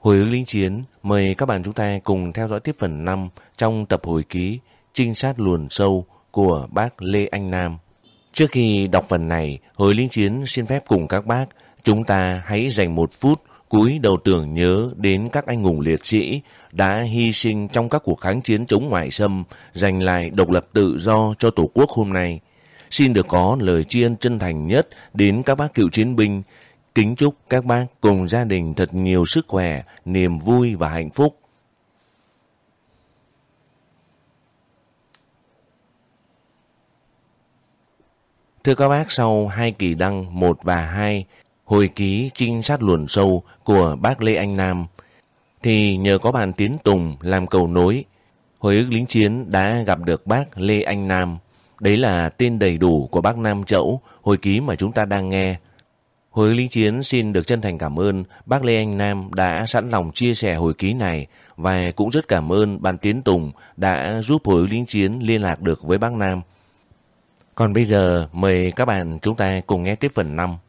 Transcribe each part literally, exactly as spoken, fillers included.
Hồi ức lính chiến, mời các bạn chúng ta cùng theo dõi tiếp phần năm trong tập hồi ký Trinh sát luồn sâu của bác Lê Anh Nam. Trước khi đọc phần này, Hồi lính chiến xin phép cùng các bác, chúng ta hãy dành một phút cúi đầu tưởng nhớ đến các anh hùng liệt sĩ đã hy sinh trong các cuộc kháng chiến chống ngoại xâm, giành lại độc lập tự do cho Tổ quốc hôm nay. Xin được có lời tri ân chân thành nhất đến các bác cựu chiến binh. Kính chúc các bác cùng gia đình thật nhiều sức khỏe, niềm vui và hạnh phúc. Thưa các bác, sau hai kỳ đăng một và hai, hồi ký trinh sát luồn sâu của bác Lê Anh Nam, thì nhờ có bạn Tiến Tùng làm cầu nối, hồi ức lính chiến đã gặp được bác Lê Anh Nam. Đấy là tên đầy đủ của bác Nam Chẫu, hồi ký mà chúng ta đang nghe. Hồi ức lính chiến xin được chân thành cảm ơn bác Lê Anh Nam đã sẵn lòng chia sẻ hồi ký này, và cũng rất cảm ơn bạn Tiến Tùng đã giúp hồi ức lính chiến liên lạc được với bác Nam. Còn bây giờ mời các bạn chúng ta cùng nghe tiếp phần năm.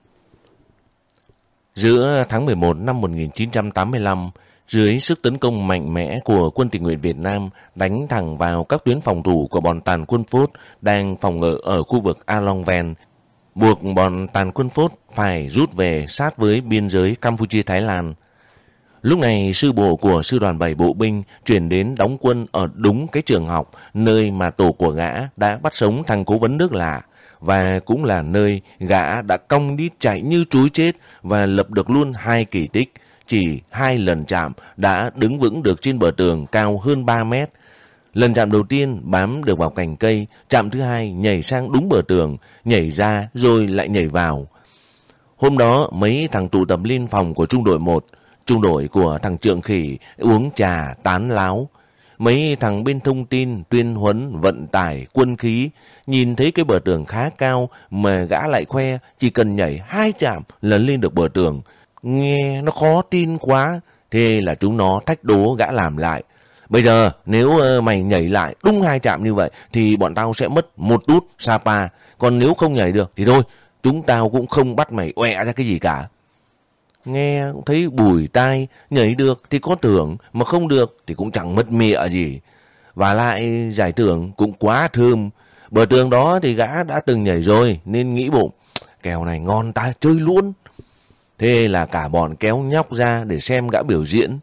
Giữa tháng mười một năm một nghìn chín trăm tám mươi lăm, dưới sức tấn công mạnh mẽ của quân tình nguyện Việt Nam đánh thẳng vào các tuyến phòng thủ của bọn tàn quân Phốt đang phòng ngự ở khu vực A Long Ven, buộc bọn tàn quân Phốt phải rút về sát với biên giới Campuchia-Thái Lan. Lúc này sư bộ của sư đoàn bảy bộ binh chuyển đến đóng quân ở đúng cái trường học nơi mà tổ của gã đã bắt sống thằng cố vấn nước Lạ, và cũng là nơi gã đã cong đi chạy như trúi chết và lập được luôn hai kỳ tích. Chỉ hai lần chạm đã đứng vững được trên bờ tường cao hơn ba mét. Lần chạm đầu tiên bám được vào cành cây, chạm thứ hai nhảy sang đúng bờ tường, nhảy ra rồi lại nhảy vào. Hôm đó mấy thằng tụ tập lên phòng của trung đội một, trung đội của thằng Trượng Khỉ, uống trà tán láo. Mấy thằng bên thông tin, tuyên huấn, vận tải, quân khí nhìn thấy cái bờ tường khá cao mà gã lại khoe chỉ cần nhảy hai chạm là lên được bờ tường. Nghe nó khó tin quá, thế là chúng nó thách đố gã làm lại. Bây giờ nếu mày nhảy lại đúng hai chạm như vậy thì bọn tao sẽ mất một đút Sapa, còn nếu không nhảy được thì thôi, chúng tao cũng không bắt mày oẹ ra cái gì cả. Nghe cũng thấy bùi tai, nhảy được thì có thưởng, mà không được thì cũng chẳng mất mịa gì. Và lại giải thưởng cũng quá thơm. Bờ tường đó thì gã đã từng nhảy rồi nên nghĩ bụng, kèo này ngon ta, chơi luôn. Thế là cả bọn kéo nhóc ra để xem gã biểu diễn.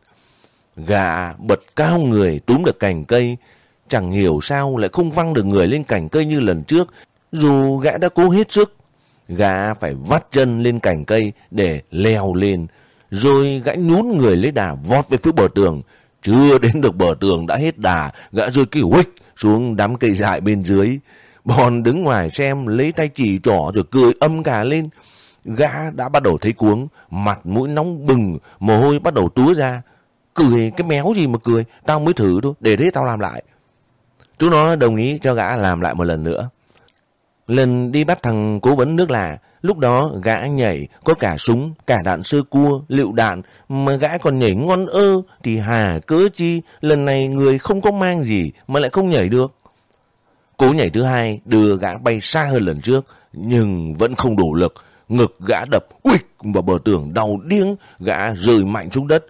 Gã bật cao người túm được cành cây, chẳng hiểu sao lại không văng được người lên cành cây như lần trước, dù gã đã cố hết sức. Gã phải vắt chân lên cành cây để leo lên, rồi gã nhún người lấy đà vọt về phía bờ tường. Chưa đến được bờ tường đã hết đà, gã rơi cái huých xuống đám cây dại bên dưới. Bọn đứng ngoài xem lấy tay chỉ trỏ rồi cười âm cả lên. Gã đã bắt đầu thấy cuống, mặt mũi nóng bừng, mồ hôi bắt đầu túa ra. Cười cái méo gì mà cười, tao mới thử thôi, để thế tao làm lại. Chúng nó đồng ý cho gã làm lại một lần nữa. Lần đi bắt thằng cố vấn nước Lạ, lúc đó gã nhảy có cả súng, cả đạn sơ cua, lựu đạn, mà gã còn nhảy ngon ơ, thì hà cớ chi lần này người không có mang gì mà lại không nhảy được. Cố nhảy thứ hai đưa gã bay xa hơn lần trước, nhưng vẫn không đủ lực. Ngực gã đập uịch vào bờ tường đau điếng, gã rơi mạnh xuống đất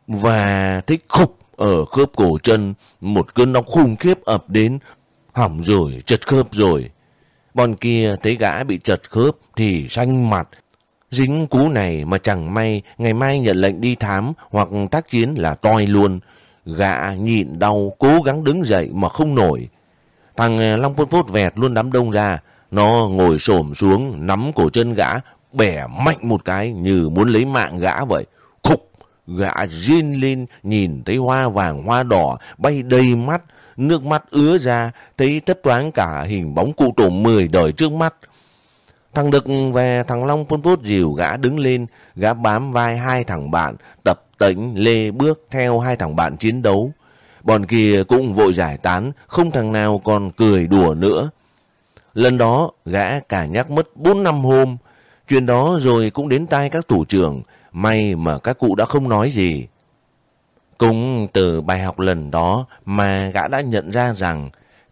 và thích khục ở khớp cổ chân. Một cơn đau khủng khiếp ập đến, hỏng rồi, chật khớp rồi. Bọn kia thấy gã bị chật khớp thì xanh mặt. Dính cú này mà chẳng may ngày mai nhận lệnh đi thám hoặc tác chiến là toi luôn. Gã nhịn đau cố gắng đứng dậy mà không nổi. Thằng Long Pol Pot vẹt luôn đám đông ra, nó ngồi xổm xuống nắm cổ chân gã, bẻ mạnh một cái như muốn lấy mạng gã vậy. Khục, gã rên lên, nhìn thấy hoa vàng hoa đỏ bay đầy mắt, nước mắt ứa ra, thấy thấp thoáng cả hình bóng cụ tổ mười đời trước mắt. Thằng Đực và thằng Long Pol Pot dìu gã đứng lên, gã bám vai hai thằng bạn, tập tễnh lê bước theo hai thằng bạn chiến đấu. Bọn kia cũng vội giải tán, không thằng nào còn cười đùa nữa. Lần đó gã cả nhắc mất bốn năm hôm. Chuyện đó rồi cũng đến tai các thủ trưởng, may mà các cụ đã không nói gì. Cũng từ bài học lần đó mà gã đã nhận ra rằng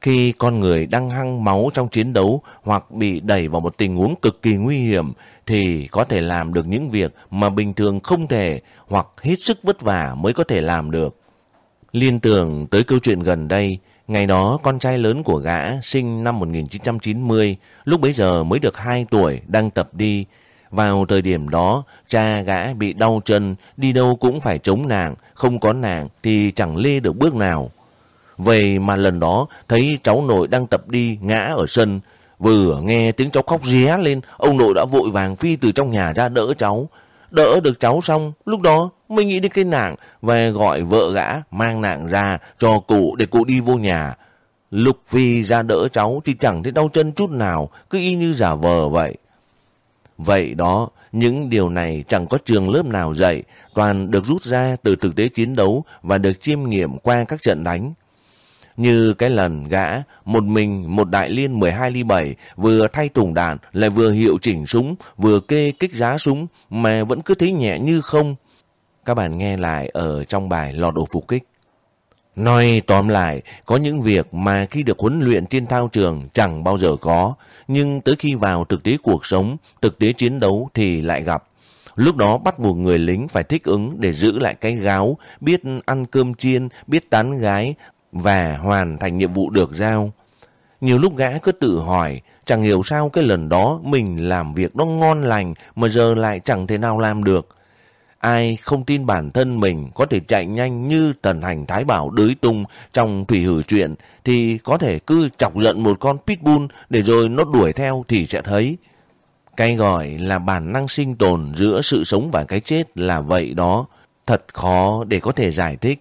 Khi con người đang hăng máu trong chiến đấu hoặc bị đẩy vào một tình huống cực kỳ nguy hiểm thì có thể làm được những việc mà bình thường không thể hoặc hết sức vất vả mới có thể làm được. Liên tưởng tới câu chuyện gần đây, ngày đó con trai lớn của gã sinh năm một nghìn chín trăm chín mươi, lúc bấy giờ mới được hai tuổi, đang tập đi. Vào thời điểm đó, cha gã bị đau chân, đi đâu cũng phải chống nàng, không có nàng thì chẳng lê được bước nào. Vậy mà lần đó thấy cháu nội đang tập đi ngã ở sân, vừa nghe tiếng cháu khóc ré lên, ông nội đã vội vàng phi từ trong nhà ra đỡ cháu. Đỡ được cháu xong, lúc đó mới nghĩ đến cái nàng và gọi vợ gã mang nàng ra cho cụ để cụ đi vô nhà. Lúc phi ra đỡ cháu thì chẳng thấy đau chân chút nào, cứ y như giả vờ vậy. Vậy đó, những điều này chẳng có trường lớp nào dạy, toàn được rút ra từ thực tế chiến đấu và được chiêm nghiệm qua các trận đánh. Như cái lần gã, một mình một đại liên mười hai ly bảy, vừa thay thùng đạn, lại vừa hiệu chỉnh súng, vừa kê kích giá súng, mà vẫn cứ thấy nhẹ như không. Các bạn nghe lại ở trong bài Lò Đổ Phục Kích. Nói tóm lại, có những việc mà khi được huấn luyện trên thao trường chẳng bao giờ có, nhưng tới khi vào thực tế cuộc sống, thực tế chiến đấu thì lại gặp. Lúc đó bắt buộc người lính phải thích ứng để giữ lại cái gáo, biết ăn cơm chiên, biết tán gái và hoàn thành nhiệm vụ được giao. Nhiều lúc gã cứ tự hỏi, chẳng hiểu sao cái lần đó mình làm việc nó ngon lành mà giờ lại chẳng thể nào làm được. Ai không tin bản thân mình có thể chạy nhanh như Tần Hành Thái Bảo đới tung trong Thủy Hử Truyện thì có thể cứ chọc giận một con pitbull để rồi nó đuổi theo thì sẽ thấy. Cái gọi là bản năng sinh tồn giữa sự sống và cái chết là vậy đó, thật khó để có thể giải thích.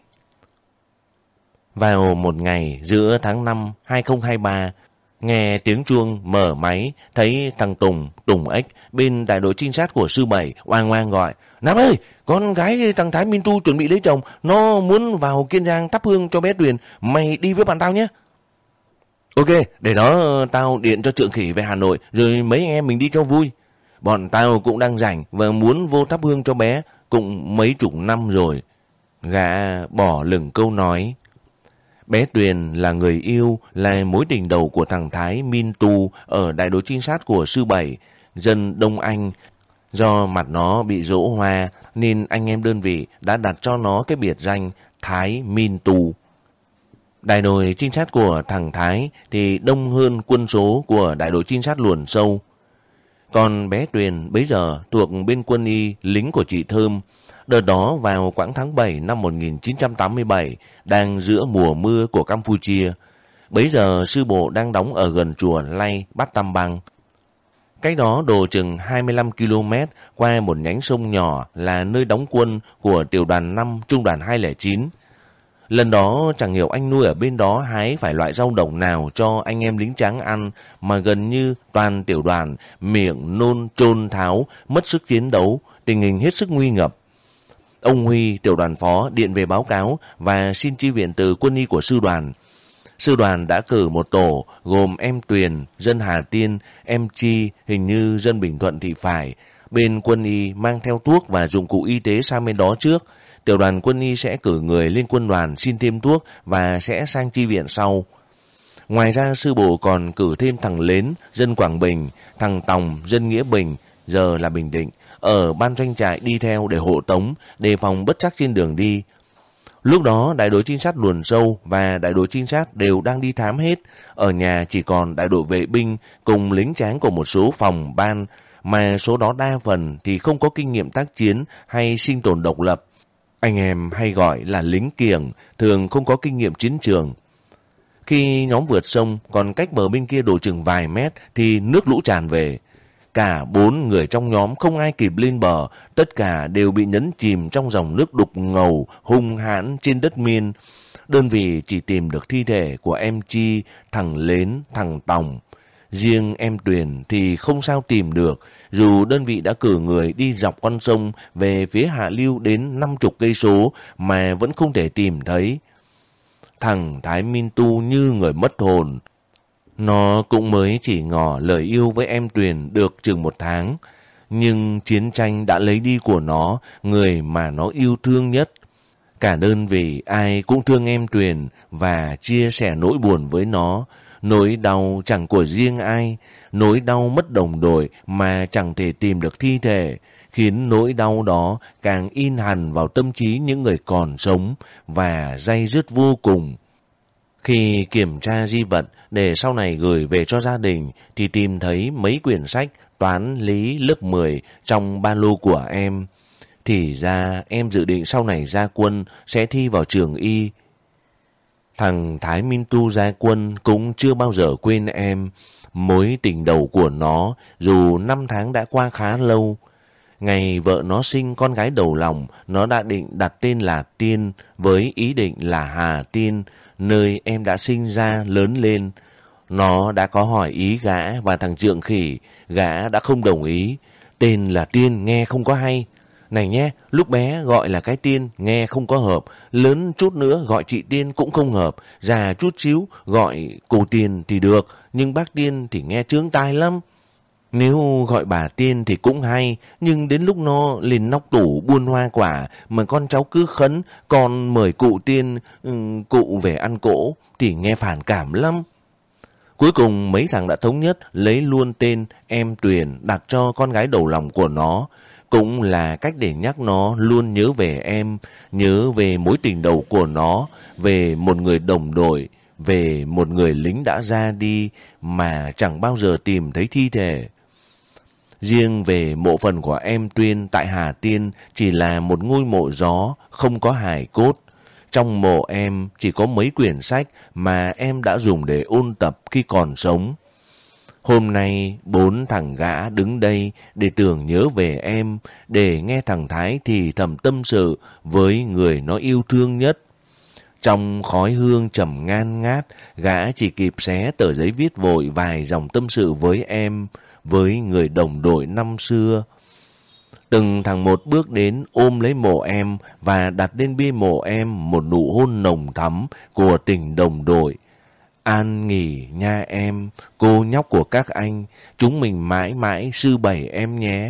Vào một ngày giữa tháng năm hai không hai ba, nghe tiếng chuông mở máy, thấy thằng Tùng, Tùng Ếch bên đại đội trinh sát của sư bảy oang oang gọi: Nam ơi, con gái thằng Thái Minh Tu chuẩn bị lấy chồng, nó muốn vào Kiên Giang thắp hương cho bé Tuyền, mày đi với bạn tao nhé. Ok, để đó tao điện cho Trượng Khỉ về Hà Nội, rồi mấy em mình đi cho vui. Bọn tao cũng đang rảnh và muốn vô thắp hương cho bé, cũng mấy chục năm rồi. Gã bỏ lửng câu nói. Bé Tuyền là người yêu, là mối tình đầu của thằng Thái Minh Tu ở đại đội trinh sát của sư bảy, dân Đông Anh. Do mặt nó bị rỗ hoa nên anh em đơn vị đã đặt cho nó cái biệt danh Thái Minh Tu. Đại đội trinh sát của thằng Thái thì đông hơn quân số của đại đội trinh sát Luồn Sâu. Còn bé Tuyền bấy giờ thuộc bên quân y lính của chị Thơm. Đợt đó vào quãng tháng bảy năm một nghìn chín trăm tám mươi bảy, đang giữa mùa mưa của Campuchia. Bấy giờ sư bộ đang đóng ở gần chùa Lay Bát Tam Bang. Cách đó độ chừng hai mươi lăm ki lô mét qua một nhánh sông nhỏ là nơi đóng quân của tiểu đoàn năm trung đoàn hai không chín. Lần đó chẳng hiểu anh nuôi ở bên đó hái phải loại rau đồng nào cho anh em lính tráng ăn mà gần như toàn tiểu đoàn miệng nôn trôn tháo, mất sức chiến đấu, tình hình hết sức nguy ngập. Ông Huy, tiểu đoàn phó, điện về báo cáo và xin chi viện từ quân y của sư đoàn. Sư đoàn đã cử một tổ gồm em Tuyền, dân Hà Tiên, em Chi, hình như dân Bình Thuận thì phải. Bên quân y mang theo thuốc và dụng cụ y tế sang bên đó trước. Tiểu đoàn quân y sẽ cử người lên quân đoàn xin thêm thuốc và sẽ sang chi viện sau. Ngoài ra sư bộ còn cử thêm thằng Lến, dân Quảng Bình, thằng Tòng, dân Nghĩa Bình, giờ là Bình Định, ở ban doanh trại đi theo để hộ tống, đề phòng bất trắc trên đường đi. Lúc đó đại đội trinh sát Luồn Sâu và đại đội trinh sát đều đang đi thám hết, ở nhà chỉ còn đại đội vệ binh cùng lính tráng của một số phòng ban, mà số đó đa phần thì không có kinh nghiệm tác chiến hay sinh tồn độc lập. Anh em hay gọi là lính kiểng, thường không có kinh nghiệm chiến trường. Khi nhóm vượt sông còn cách bờ bên kia độ chừng vài mét thì nước lũ tràn về. Cả bốn người trong nhóm không ai kịp lên bờ, tất cả đều bị nhấn chìm trong dòng nước đục ngầu, hung hãn trên đất miên. Đơn vị chỉ tìm được thi thể của em Chi, thằng Lến, thằng Tòng. Riêng em Tuyền thì không sao tìm được, dù đơn vị đã cử người đi dọc con sông về phía hạ lưu đến năm chục cây số mà vẫn không thể tìm thấy. Thằng Thái Minh Tu như người mất hồn. Nó cũng mới chỉ ngỏ lời yêu với em Tuyền được chừng một tháng, nhưng chiến tranh đã lấy đi của nó người mà nó yêu thương nhất. Cả đơn vị ai cũng thương em Tuyền và chia sẻ nỗi buồn với nó. Nỗi đau chẳng của riêng ai, nỗi đau mất đồng đội mà chẳng thể tìm được thi thể, khiến nỗi đau đó càng in hằn vào tâm trí những người còn sống và day dứt vô cùng. Khi kiểm tra di vật để sau này gửi về cho gia đình thì tìm thấy mấy quyển sách toán lý lớp mười trong ba lô của em. Thì ra em dự định sau này ra quân sẽ thi vào trường y. Thằng Thái Minh Tu ra quân cũng chưa bao giờ quên em. Mối tình đầu của nó dù năm tháng đã qua khá lâu. Ngày vợ nó sinh con gái đầu lòng, nó đã định đặt tên là Tiên với ý định là Hà Tiên, nơi em đã sinh ra lớn lên. Nó đã có hỏi ý gã và thằng Trượng Khỉ, gã đã không đồng ý. Tên là Tiên nghe không có hay. Này nhé, lúc bé gọi là cái Tiên nghe không có hợp, lớn chút nữa gọi chị Tiên cũng không hợp, già chút xíu gọi cô Tiên thì được, nhưng bác Tiên thì nghe chướng tai lắm. Nếu gọi bà Tiên thì cũng hay, nhưng đến lúc nó lên nóc tủ buôn hoa quả mà con cháu cứ khấn con mời cụ Tiên, um, cụ về ăn cỗ thì nghe phản cảm lắm. Cuối cùng mấy thằng đã thống nhất lấy luôn tên em Tuyền đặt cho con gái đầu lòng của nó. Cũng là cách để nhắc nó luôn nhớ về em, nhớ về mối tình đầu của nó, về một người đồng đội, về một người lính đã ra đi mà chẳng bao giờ tìm thấy thi thể. Riêng về mộ phần của em Tuyên tại Hà Tiên chỉ là một ngôi mộ gió, không có hài cốt. Trong mộ em chỉ có mấy quyển sách mà em đã dùng để ôn tập khi còn sống. Hôm nay bốn thằng gã đứng đây để tưởng nhớ về em, để nghe thằng Thái thì thầm tâm sự với người nó yêu thương nhất. Trong khói hương trầm ngan ngát, gã chỉ kịp xé tờ giấy viết vội vài dòng tâm sự với em, với người đồng đội năm xưa. Từng thằng một bước đến ôm lấy mộ em và đặt lên bia mộ em một nụ hôn nồng thắm của tình đồng đội. An nghỉ nha em, cô nhóc của các anh, chúng mình mãi mãi sư bảy em nhé.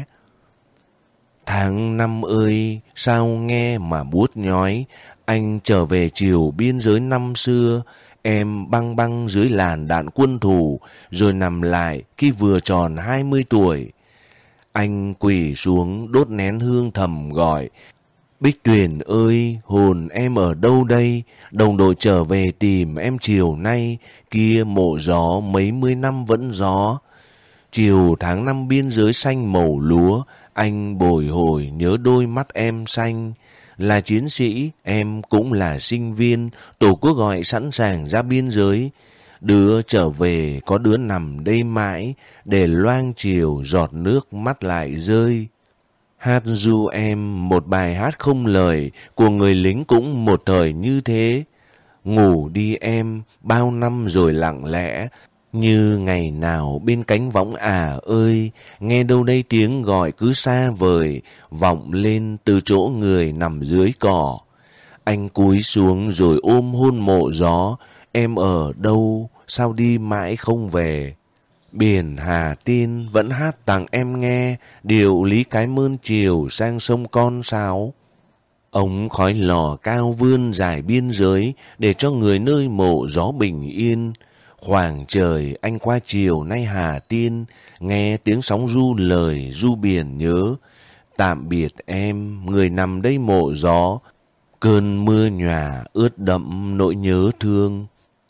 Tháng năm ơi, sao nghe mà buốt nhói, anh trở về chiều biên giới năm xưa, em băng băng dưới làn đạn quân thù, rồi nằm lại khi vừa tròn hai mươi tuổi. Anh quỳ xuống đốt nén hương thầm gọi, Bích Tuyền ơi, hồn em ở đâu đây? Đồng đội trở về tìm em chiều nay, kia mộ gió mấy mươi năm vẫn gió. Chiều tháng năm biên giới xanh màu lúa, anh bồi hồi nhớ đôi mắt em xanh. Là chiến sĩ, em cũng là sinh viên, tổ quốc gọi sẵn sàng ra biên giới. Đứa trở về có đứa nằm đây mãi, để loang chiều giọt nước mắt lại rơi. Hát ru em một bài hát không lời của người lính cũng một thời như thế. Ngủ đi em, bao năm rồi lặng lẽ, như ngày nào bên cánh võng à ơi, nghe đâu đây tiếng gọi cứ xa vời, vọng lên từ chỗ người nằm dưới cỏ. Anh cúi xuống rồi ôm hôn mộ gió, em ở đâu, sao đi mãi không về. Biển Hà Tiên vẫn hát tặng em nghe điệu Lý Cái Mơn chiều sang sông Con Sáo. Ống khói lò cao vươn dài biên giới để cho người nơi mộ gió bình yên. Khoảng trời anh qua chiều nay Hà Tiên, nghe tiếng sóng ru lời ru biển nhớ. Tạm biệt em, người nằm đây mộ gió, cơn mưa nhòa ướt đẫm nỗi nhớ thương.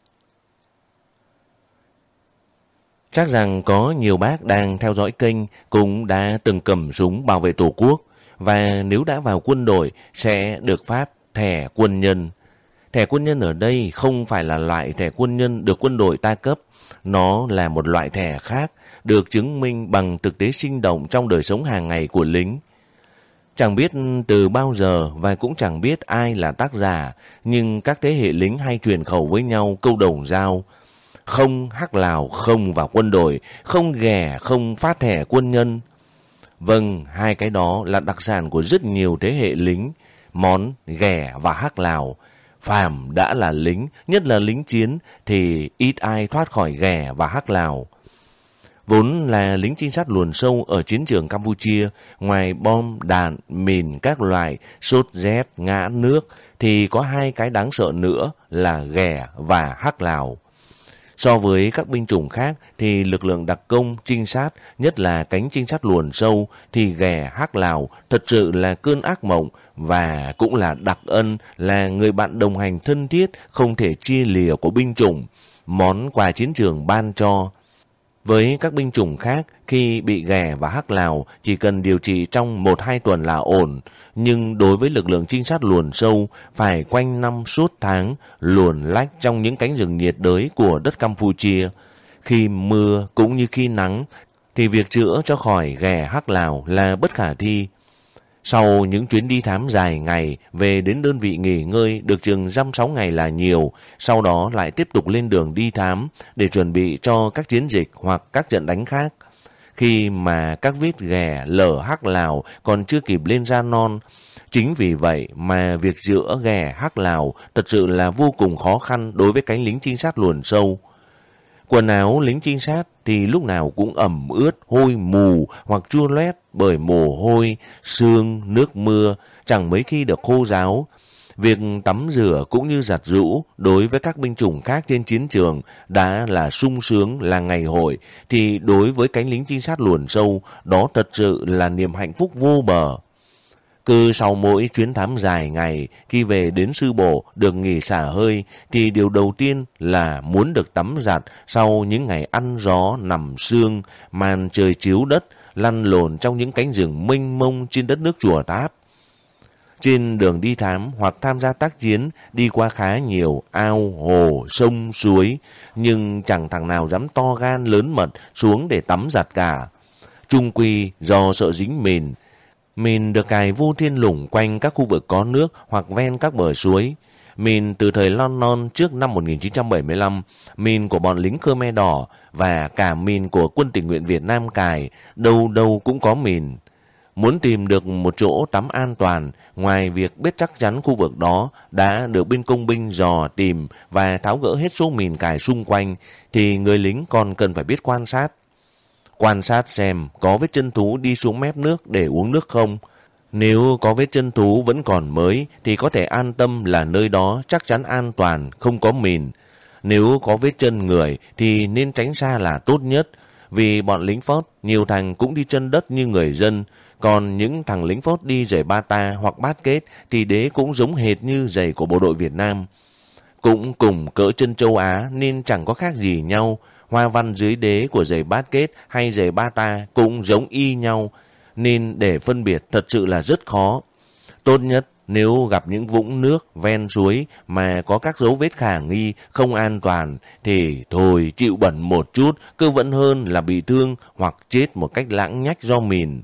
Chắc rằng có nhiều bác đang theo dõi kênh cũng đã từng cầm súng bảo vệ Tổ quốc, và nếu đã vào quân đội sẽ được phát thẻ quân nhân. Thẻ quân nhân ở đây không phải là loại thẻ quân nhân được quân đội ta cấp, nó là một loại thẻ khác được chứng minh bằng thực tế sinh động trong đời sống hàng ngày của lính. Chẳng biết từ bao giờ và cũng chẳng biết ai là tác giả, nhưng các thế hệ lính hay truyền khẩu với nhau câu đồng dao: không hắc lào không vào quân đội, không ghẻ không phát thẻ quân nhân. Vâng, hai cái đó là đặc sản của rất nhiều thế hệ lính, món ghẻ và hắc lào. Phàm đã là lính, nhất là lính chiến, thì ít ai thoát khỏi ghẻ và hắc lào. Vốn là lính trinh sát luồn sâu ở chiến trường Campuchia, ngoài bom, đạn, mìn các loại, sốt rét, ngã nước, thì có hai cái đáng sợ nữa là ghẻ và hắc lào. So với các binh chủng khác thì lực lượng đặc công, trinh sát, nhất là cánh trinh sát luồn sâu thì ghẻ hắc lào thật sự là cơn ác mộng và cũng là đặc ân, là người bạn đồng hành thân thiết không thể chia lìa của binh chủng, món quà chiến trường ban cho. Với các binh chủng khác, khi bị ghẻ và hắc lào chỉ cần điều trị trong một hai tuần là ổn, nhưng đối với lực lượng trinh sát luồn sâu phải quanh năm suốt tháng luồn lách trong những cánh rừng nhiệt đới của đất Campuchia. Khi mưa cũng như khi nắng thì việc chữa cho khỏi ghẻ hắc lào là bất khả thi. Sau những chuyến đi thám dài ngày, về đến đơn vị nghỉ ngơi được chừng dăm sáu ngày là nhiều, sau đó lại tiếp tục lên đường đi thám để chuẩn bị cho các chiến dịch hoặc các trận đánh khác. Khi mà các vết ghẻ lở hắc lào còn chưa kịp lên da non, chính vì vậy mà việc chữa ghẻ hắc lào thật sự là vô cùng khó khăn đối với cánh lính trinh sát luồn sâu. Quần áo lính trinh sát thì lúc nào cũng ẩm ướt, hôi mù hoặc chua loét bởi mồ hôi, sương, nước mưa, chẳng mấy khi được khô ráo. Việc tắm rửa cũng như giặt giũ đối với các binh chủng khác trên chiến trường đã là sung sướng, là ngày hội, thì đối với cánh lính trinh sát luồn sâu, đó thật sự là niềm hạnh phúc vô bờ. Cứ sau mỗi chuyến thám dài ngày, khi về đến sư bộ được nghỉ xả hơi, thì điều đầu tiên là muốn được tắm giặt sau những ngày ăn gió, nằm sương, màn trời chiếu đất, lăn lộn trong những cánh rừng mênh mông trên đất nước Chùa Tháp. Trên đường đi thám hoặc tham gia tác chiến, đi qua khá nhiều ao, hồ, sông, suối, nhưng chẳng thằng nào dám to gan lớn mật xuống để tắm giặt cả. Chung quy do sợ dính mìn, mìn được cài vô thiên lủng quanh các khu vực có nước hoặc ven các bờ suối. Mìn từ thời lon non trước năm một nghìn chín trăm bảy mươi lăm, mìn của bọn lính Khmer Đỏ và cả mìn của quân tình nguyện Việt Nam cài, đâu đâu cũng có mìn. Muốn tìm được một chỗ tắm an toàn, ngoài việc biết chắc chắn khu vực đó đã được bên công binh dò tìm và tháo gỡ hết số mìn cài xung quanh, thì người lính còn cần phải biết quan sát. Quan sát xem có vết chân thú đi xuống mép nước để uống nước không. Nếu có vết chân thú vẫn còn mới thì có thể an tâm là nơi đó chắc chắn an toàn, không có mìn. Nếu có vết chân người thì nên tránh xa là tốt nhất, vì bọn lính phốt nhiều thằng cũng đi chân đất như người dân, còn những thằng lính phốt đi giày bata hoặc bát kết thì đế cũng giống hệt như giày của bộ đội Việt Nam. Cũng cùng cỡ chân châu Á nên chẳng có khác gì nhau, hoa văn dưới đế của giày bát kết hay giày bata cũng giống y nhau, nên để phân biệt thật sự là rất khó. Tốt nhất nếu gặp những vũng nước ven suối mà có các dấu vết khả nghi không an toàn thì thôi chịu bẩn một chút, cứ vẫn hơn là bị thương hoặc chết một cách lãng nhách do mìn.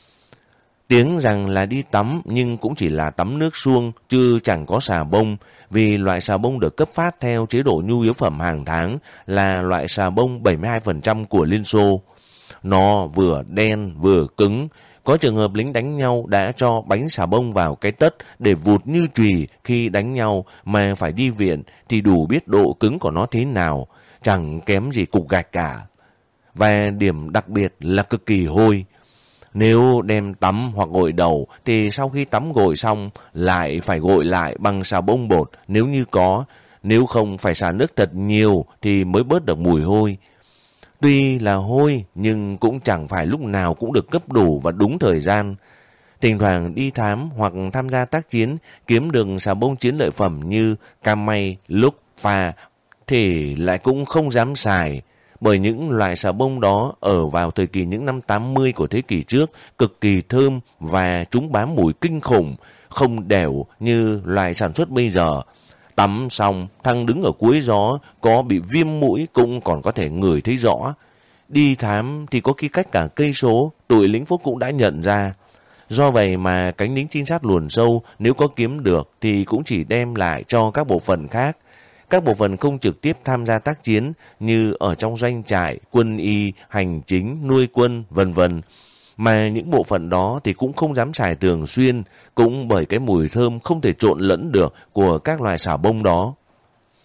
Tiếng rằng là đi tắm nhưng cũng chỉ là tắm nước suông chứ chẳng có xà bông, vì loại xà bông được cấp phát theo chế độ nhu yếu phẩm hàng tháng là loại xà bông bảy mươi hai phần trăm của Liên Xô. Nó vừa đen vừa cứng, có trường hợp lính đánh nhau đã cho bánh xà bông vào cái tất để vụt như chùy khi đánh nhau mà phải đi viện thì đủ biết độ cứng của nó thế nào, chẳng kém gì cục gạch cả. Và điểm đặc biệt là cực kỳ hôi. Nếu đem tắm hoặc gội đầu thì sau khi tắm gội xong lại phải gội lại bằng xà bông bột nếu như có, nếu không phải xả nước thật nhiều thì mới bớt được mùi hôi. Tuy là hôi nhưng cũng chẳng phải lúc nào cũng được cấp đủ và đúng thời gian. Thỉnh thoảng đi thám hoặc tham gia tác chiến kiếm được xà bông chiến lợi phẩm như cam may, lúc, pha thì lại cũng không dám xài. Bởi những loại xà bông đó ở vào thời kỳ những năm tám mươi của thế kỷ trước cực kỳ thơm và chúng bám mùi kinh khủng, không đều như loại sản xuất bây giờ. Tắm xong, thằng đứng ở cuối gió có bị viêm mũi cũng còn có thể ngửi thấy rõ. Đi thám thì có khi cách cả cây số, tụi lính phố cũng đã nhận ra. Do vậy mà cánh lính trinh sát luồn sâu nếu có kiếm được thì cũng chỉ đem lại cho các bộ phận khác. Các bộ phận không trực tiếp tham gia tác chiến như ở trong doanh trại, quân y, hành chính, nuôi quân, vân vân. Mà những bộ phận đó thì cũng không dám xài thường xuyên, cũng bởi cái mùi thơm không thể trộn lẫn được của các loại xà bông đó.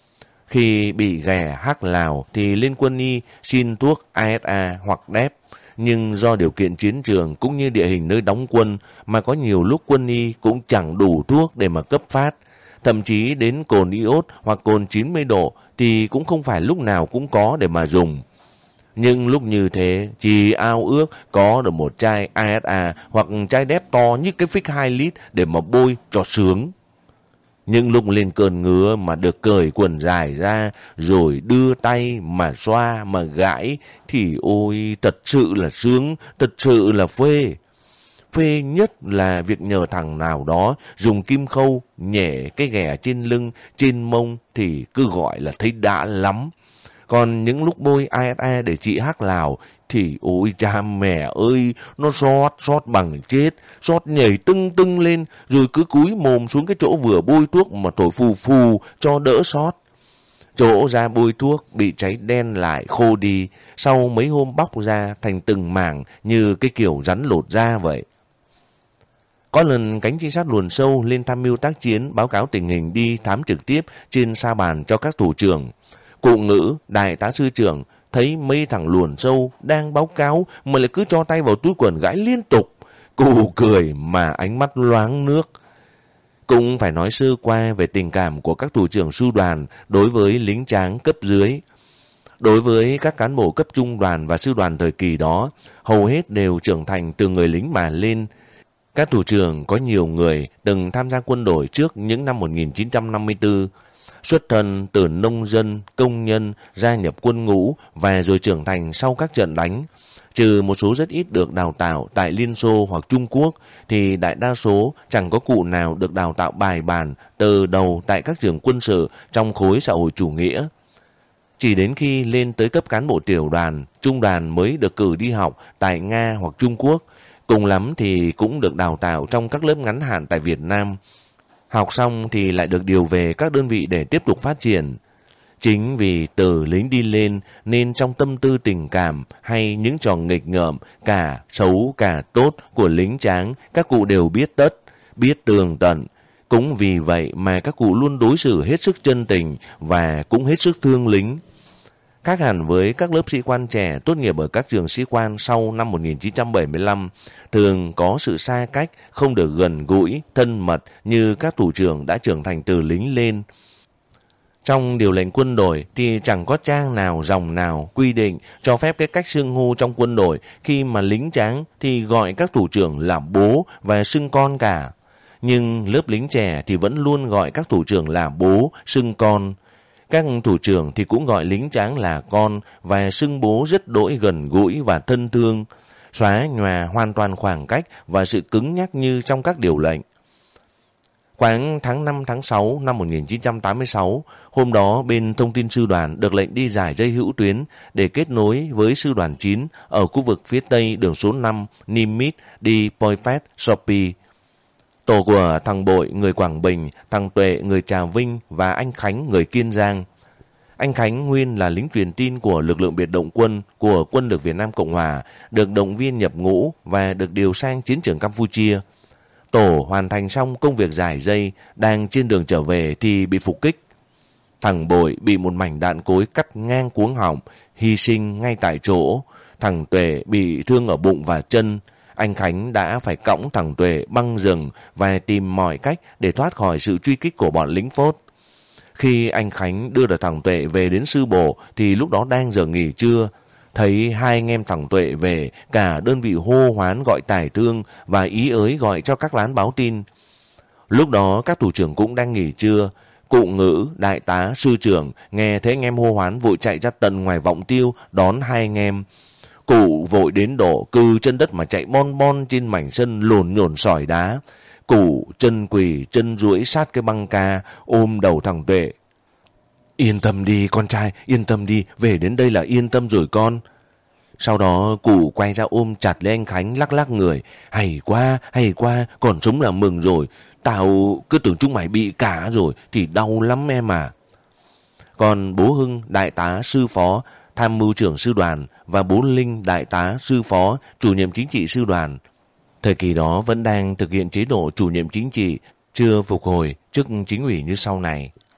Khi bị ghẻ Hắc Lào thì lên quân y xin thuốc a ét a hoặc đép, nhưng do điều kiện chiến trường cũng như địa hình nơi đóng quân mà có nhiều lúc quân y cũng chẳng đủ thuốc để mà cấp phát. Thậm chí đến cồn iốt hoặc cồn chín mươi độ thì cũng không phải lúc nào cũng có để mà dùng. Nhưng lúc như thế, chỉ ao ước có được một chai a ét a hoặc chai đép to như cái phích hai lít để mà bôi cho sướng. Nhưng lúc lên cơn ngứa mà được cởi quần dài ra rồi đưa tay mà xoa mà gãi thì ôi thật sự là sướng, thật sự là phê. Phê nhất là việc nhờ thằng nào đó dùng kim khâu nhẹ cái ghẻ trên lưng, trên mông thì cứ gọi là thấy đã lắm. Còn những lúc bôi a ét a để trị Hắc Lào thì ôi cha mẹ ơi, nó xót, xót bằng chết, xót nhảy tưng tưng lên rồi cứ cúi mồm xuống cái chỗ vừa bôi thuốc mà thổi phù phù cho đỡ xót. Chỗ ra bôi thuốc bị cháy đen lại khô đi, sau mấy hôm bóc ra thành từng mảng như cái kiểu rắn lột da vậy. Có lần cánh trinh sát luồn sâu lên tham mưu tác chiến báo cáo tình hình đi thám trực tiếp trên sa bàn cho các thủ trưởng. Cụ Ngữ, đại tá sư trưởng, thấy mấy thằng luồn sâu đang báo cáo mà lại cứ cho tay vào túi quần gãi liên tục. Cụ cười mà ánh mắt loáng nước. Cũng phải nói sơ qua về tình cảm của các thủ trưởng sư đoàn đối với lính tráng cấp dưới. Đối với các cán bộ cấp trung đoàn và sư đoàn thời kỳ đó, hầu hết đều trưởng thành từ người lính mà lên. Các thủ trưởng có nhiều người từng tham gia quân đội trước những năm một nghìn chín trăm năm mươi tư, xuất thân từ nông dân, công nhân, gia nhập quân ngũ và rồi trưởng thành sau các trận đánh. Trừ một số rất ít được đào tạo tại Liên Xô hoặc Trung Quốc, thì đại đa số chẳng có cụ nào được đào tạo bài bản từ đầu tại các trường quân sự trong khối xã hội chủ nghĩa. Chỉ đến khi lên tới cấp cán bộ tiểu đoàn, trung đoàn mới được cử đi học tại Nga hoặc Trung Quốc, cùng lắm thì cũng được đào tạo trong các lớp ngắn hạn tại Việt Nam. Học xong thì lại được điều về các đơn vị để tiếp tục phát triển. Chính vì từ lính đi lên nên trong tâm tư tình cảm hay những trò nghịch ngợm, cả xấu cả tốt của lính tráng, các cụ đều biết tất, biết tường tận. Cũng vì vậy mà các cụ luôn đối xử hết sức chân tình và cũng hết sức thương lính. Khác hẳn với các lớp sĩ quan trẻ tốt nghiệp ở các trường sĩ quan sau năm một nghìn chín trăm bảy mươi lăm, thường có sự xa cách, không được gần gũi, thân mật như các thủ trưởng đã trưởng thành từ lính lên. Trong điều lệnh quân đội thì chẳng có trang nào, dòng nào quy định cho phép cái cách xưng hô trong quân đội, khi mà lính tráng thì gọi các thủ trưởng là bố và xưng con cả. Nhưng lớp lính trẻ thì vẫn luôn gọi các thủ trưởng là bố, xưng con. Các thủ trưởng thì cũng gọi lính tráng là con và xưng bố rất đỗi gần gũi và thân thương, xóa nhòa hoàn toàn khoảng cách và sự cứng nhắc như trong các điều lệnh. Khoảng tháng năm tháng sáu năm một nghìn chín trăm tám mươi sáu, hôm đó bên thông tin sư đoàn được lệnh đi giải dây hữu tuyến để kết nối với sư đoàn chín ở khu vực phía tây đường số năm Nimitz đi Poipet Sopi. Tổ của thằng Bội người Quảng Bình, thằng Tuệ người Trà Vinh và anh Khánh người Kiên Giang. Anh Khánh nguyên là lính truyền tin của lực lượng biệt động quân của quân lực Việt Nam Cộng Hòa, được động viên nhập ngũ và được điều sang chiến trường Campuchia. Tổ hoàn thành xong công việc giải dây, đang trên đường trở về thì bị phục kích. Thằng Bội bị một mảnh đạn cối cắt ngang cuống họng, hy sinh ngay tại chỗ. Thằng Tuệ bị thương ở bụng và chân. Anh Khánh đã phải cõng thằng Tuệ băng rừng và tìm mọi cách để thoát khỏi sự truy kích của bọn lính phốt. Khi anh Khánh đưa được thằng Tuệ về đến sư bộ thì lúc đó đang giờ nghỉ trưa. Thấy hai anh em thằng Tuệ về, cả đơn vị hô hoán gọi tài thương và ý ới gọi cho các lán báo tin. Lúc đó các thủ trưởng cũng đang nghỉ trưa. Cụ Ngữ, đại tá, sư trưởng nghe thấy anh em hô hoán vội chạy ra tận ngoài vọng tiêu đón hai anh em. Cụ vội đến độ cư chân đất mà chạy bon bon trên mảnh sân lồn nhồn sỏi đá. Cụ chân quỳ chân duỗi sát cái băng ca ôm đầu thằng Tuệ. Yên tâm đi con trai, yên tâm đi, về đến đây là yên tâm rồi con. Sau đó cụ quay ra ôm chặt lấy anh Khánh lắc lắc người. Hay quá, hay quá, còn sống là mừng rồi. Tao cứ tưởng chúng mày bị cả rồi thì đau lắm em à. Còn bố Hưng, đại tá, sư phó, tham mưu trưởng sư đoàn và bố Linh, đại tá, sư phó, chủ nhiệm chính trị sư đoàn. Thời kỳ đó vẫn đang thực hiện chế độ chủ nhiệm chính trị, chưa phục hồi chức chính ủy như sau này.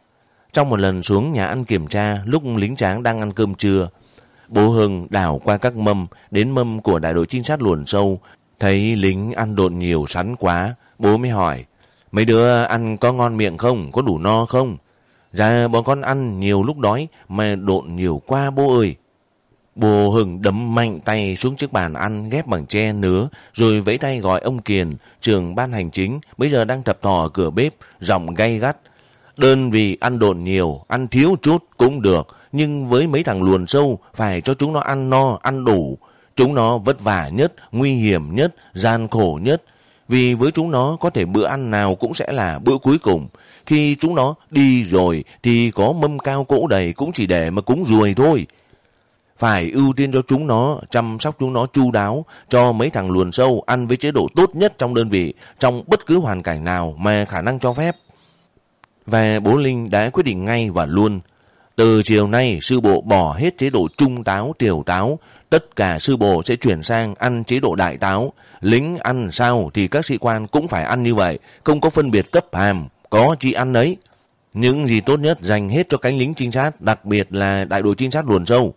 Trong một lần xuống nhà ăn kiểm tra, lúc lính Tráng đang ăn cơm trưa, bố Hưng đảo qua các mâm, đến mâm của đại đội trinh sát luồn sâu, thấy lính ăn độn nhiều sắn quá, bố mới hỏi, mấy đứa ăn có ngon miệng không, có đủ no không? Dạ bọn con ăn nhiều lúc đói mà độn nhiều quá bố ơi. Bố Hưng đấm mạnh tay xuống chiếc bàn ăn ghép bằng tre nứa, rồi vẫy tay gọi ông Kiền, trưởng ban hành chính, bây giờ đang tập thò ở cửa bếp, giọng gay gắt. Đơn vì ăn độn nhiều, ăn thiếu chút cũng được, nhưng với mấy thằng luồn sâu phải cho chúng nó ăn no, ăn đủ. Chúng nó vất vả nhất, nguy hiểm nhất, gian khổ nhất. Vì với chúng nó có thể bữa ăn nào cũng sẽ là bữa cuối cùng. Khi chúng nó đi rồi thì có mâm cao cỗ đầy cũng chỉ để mà cúng ruồi thôi. Phải ưu tiên cho chúng nó, chăm sóc chúng nó chu đáo, cho mấy thằng luồn sâu ăn với chế độ tốt nhất trong đơn vị, trong bất cứ hoàn cảnh nào mà khả năng cho phép. Và bố Linh đã quyết định ngay và luôn. Từ chiều nay, sư bộ bỏ hết chế độ trung táo, tiểu táo. Tất cả sư bộ sẽ chuyển sang ăn chế độ đại táo. Lính ăn sao thì các sĩ quan cũng phải ăn như vậy, không có phân biệt cấp hàm, có chi ăn đấy. Những gì tốt nhất dành hết cho cánh lính trinh sát, đặc biệt là đại đội trinh sát luồn sâu.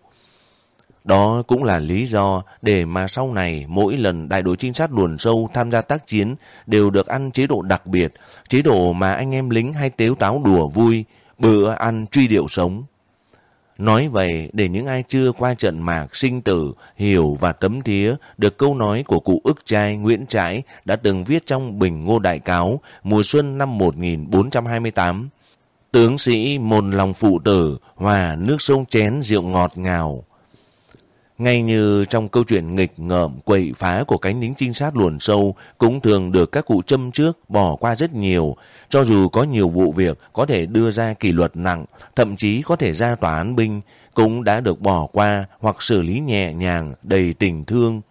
Đó cũng là lý do để mà sau này mỗi lần đại đội trinh sát luồn sâu tham gia tác chiến đều được ăn chế độ đặc biệt, chế độ mà anh em lính hay tếu táo đùa vui, bữa ăn truy điệu sống. Nói vậy để những ai chưa qua trận mạc sinh tử hiểu và tấm thía được câu nói của cụ ức trai Nguyễn Trãi đã từng viết trong Bình Ngô Đại Cáo mùa xuân năm một nghìn bốn trăm hai mươi tám. Tướng sĩ một lòng phụ tử, hòa nước sông chén rượu ngọt ngào. Ngay như trong câu chuyện nghịch ngợm quậy phá của cánh lính trinh sát luồn sâu cũng thường được các cụ châm trước bỏ qua rất nhiều, cho dù có nhiều vụ việc có thể đưa ra kỷ luật nặng, thậm chí có thể ra tòa án binh, cũng đã được bỏ qua hoặc xử lý nhẹ nhàng, đầy tình thương.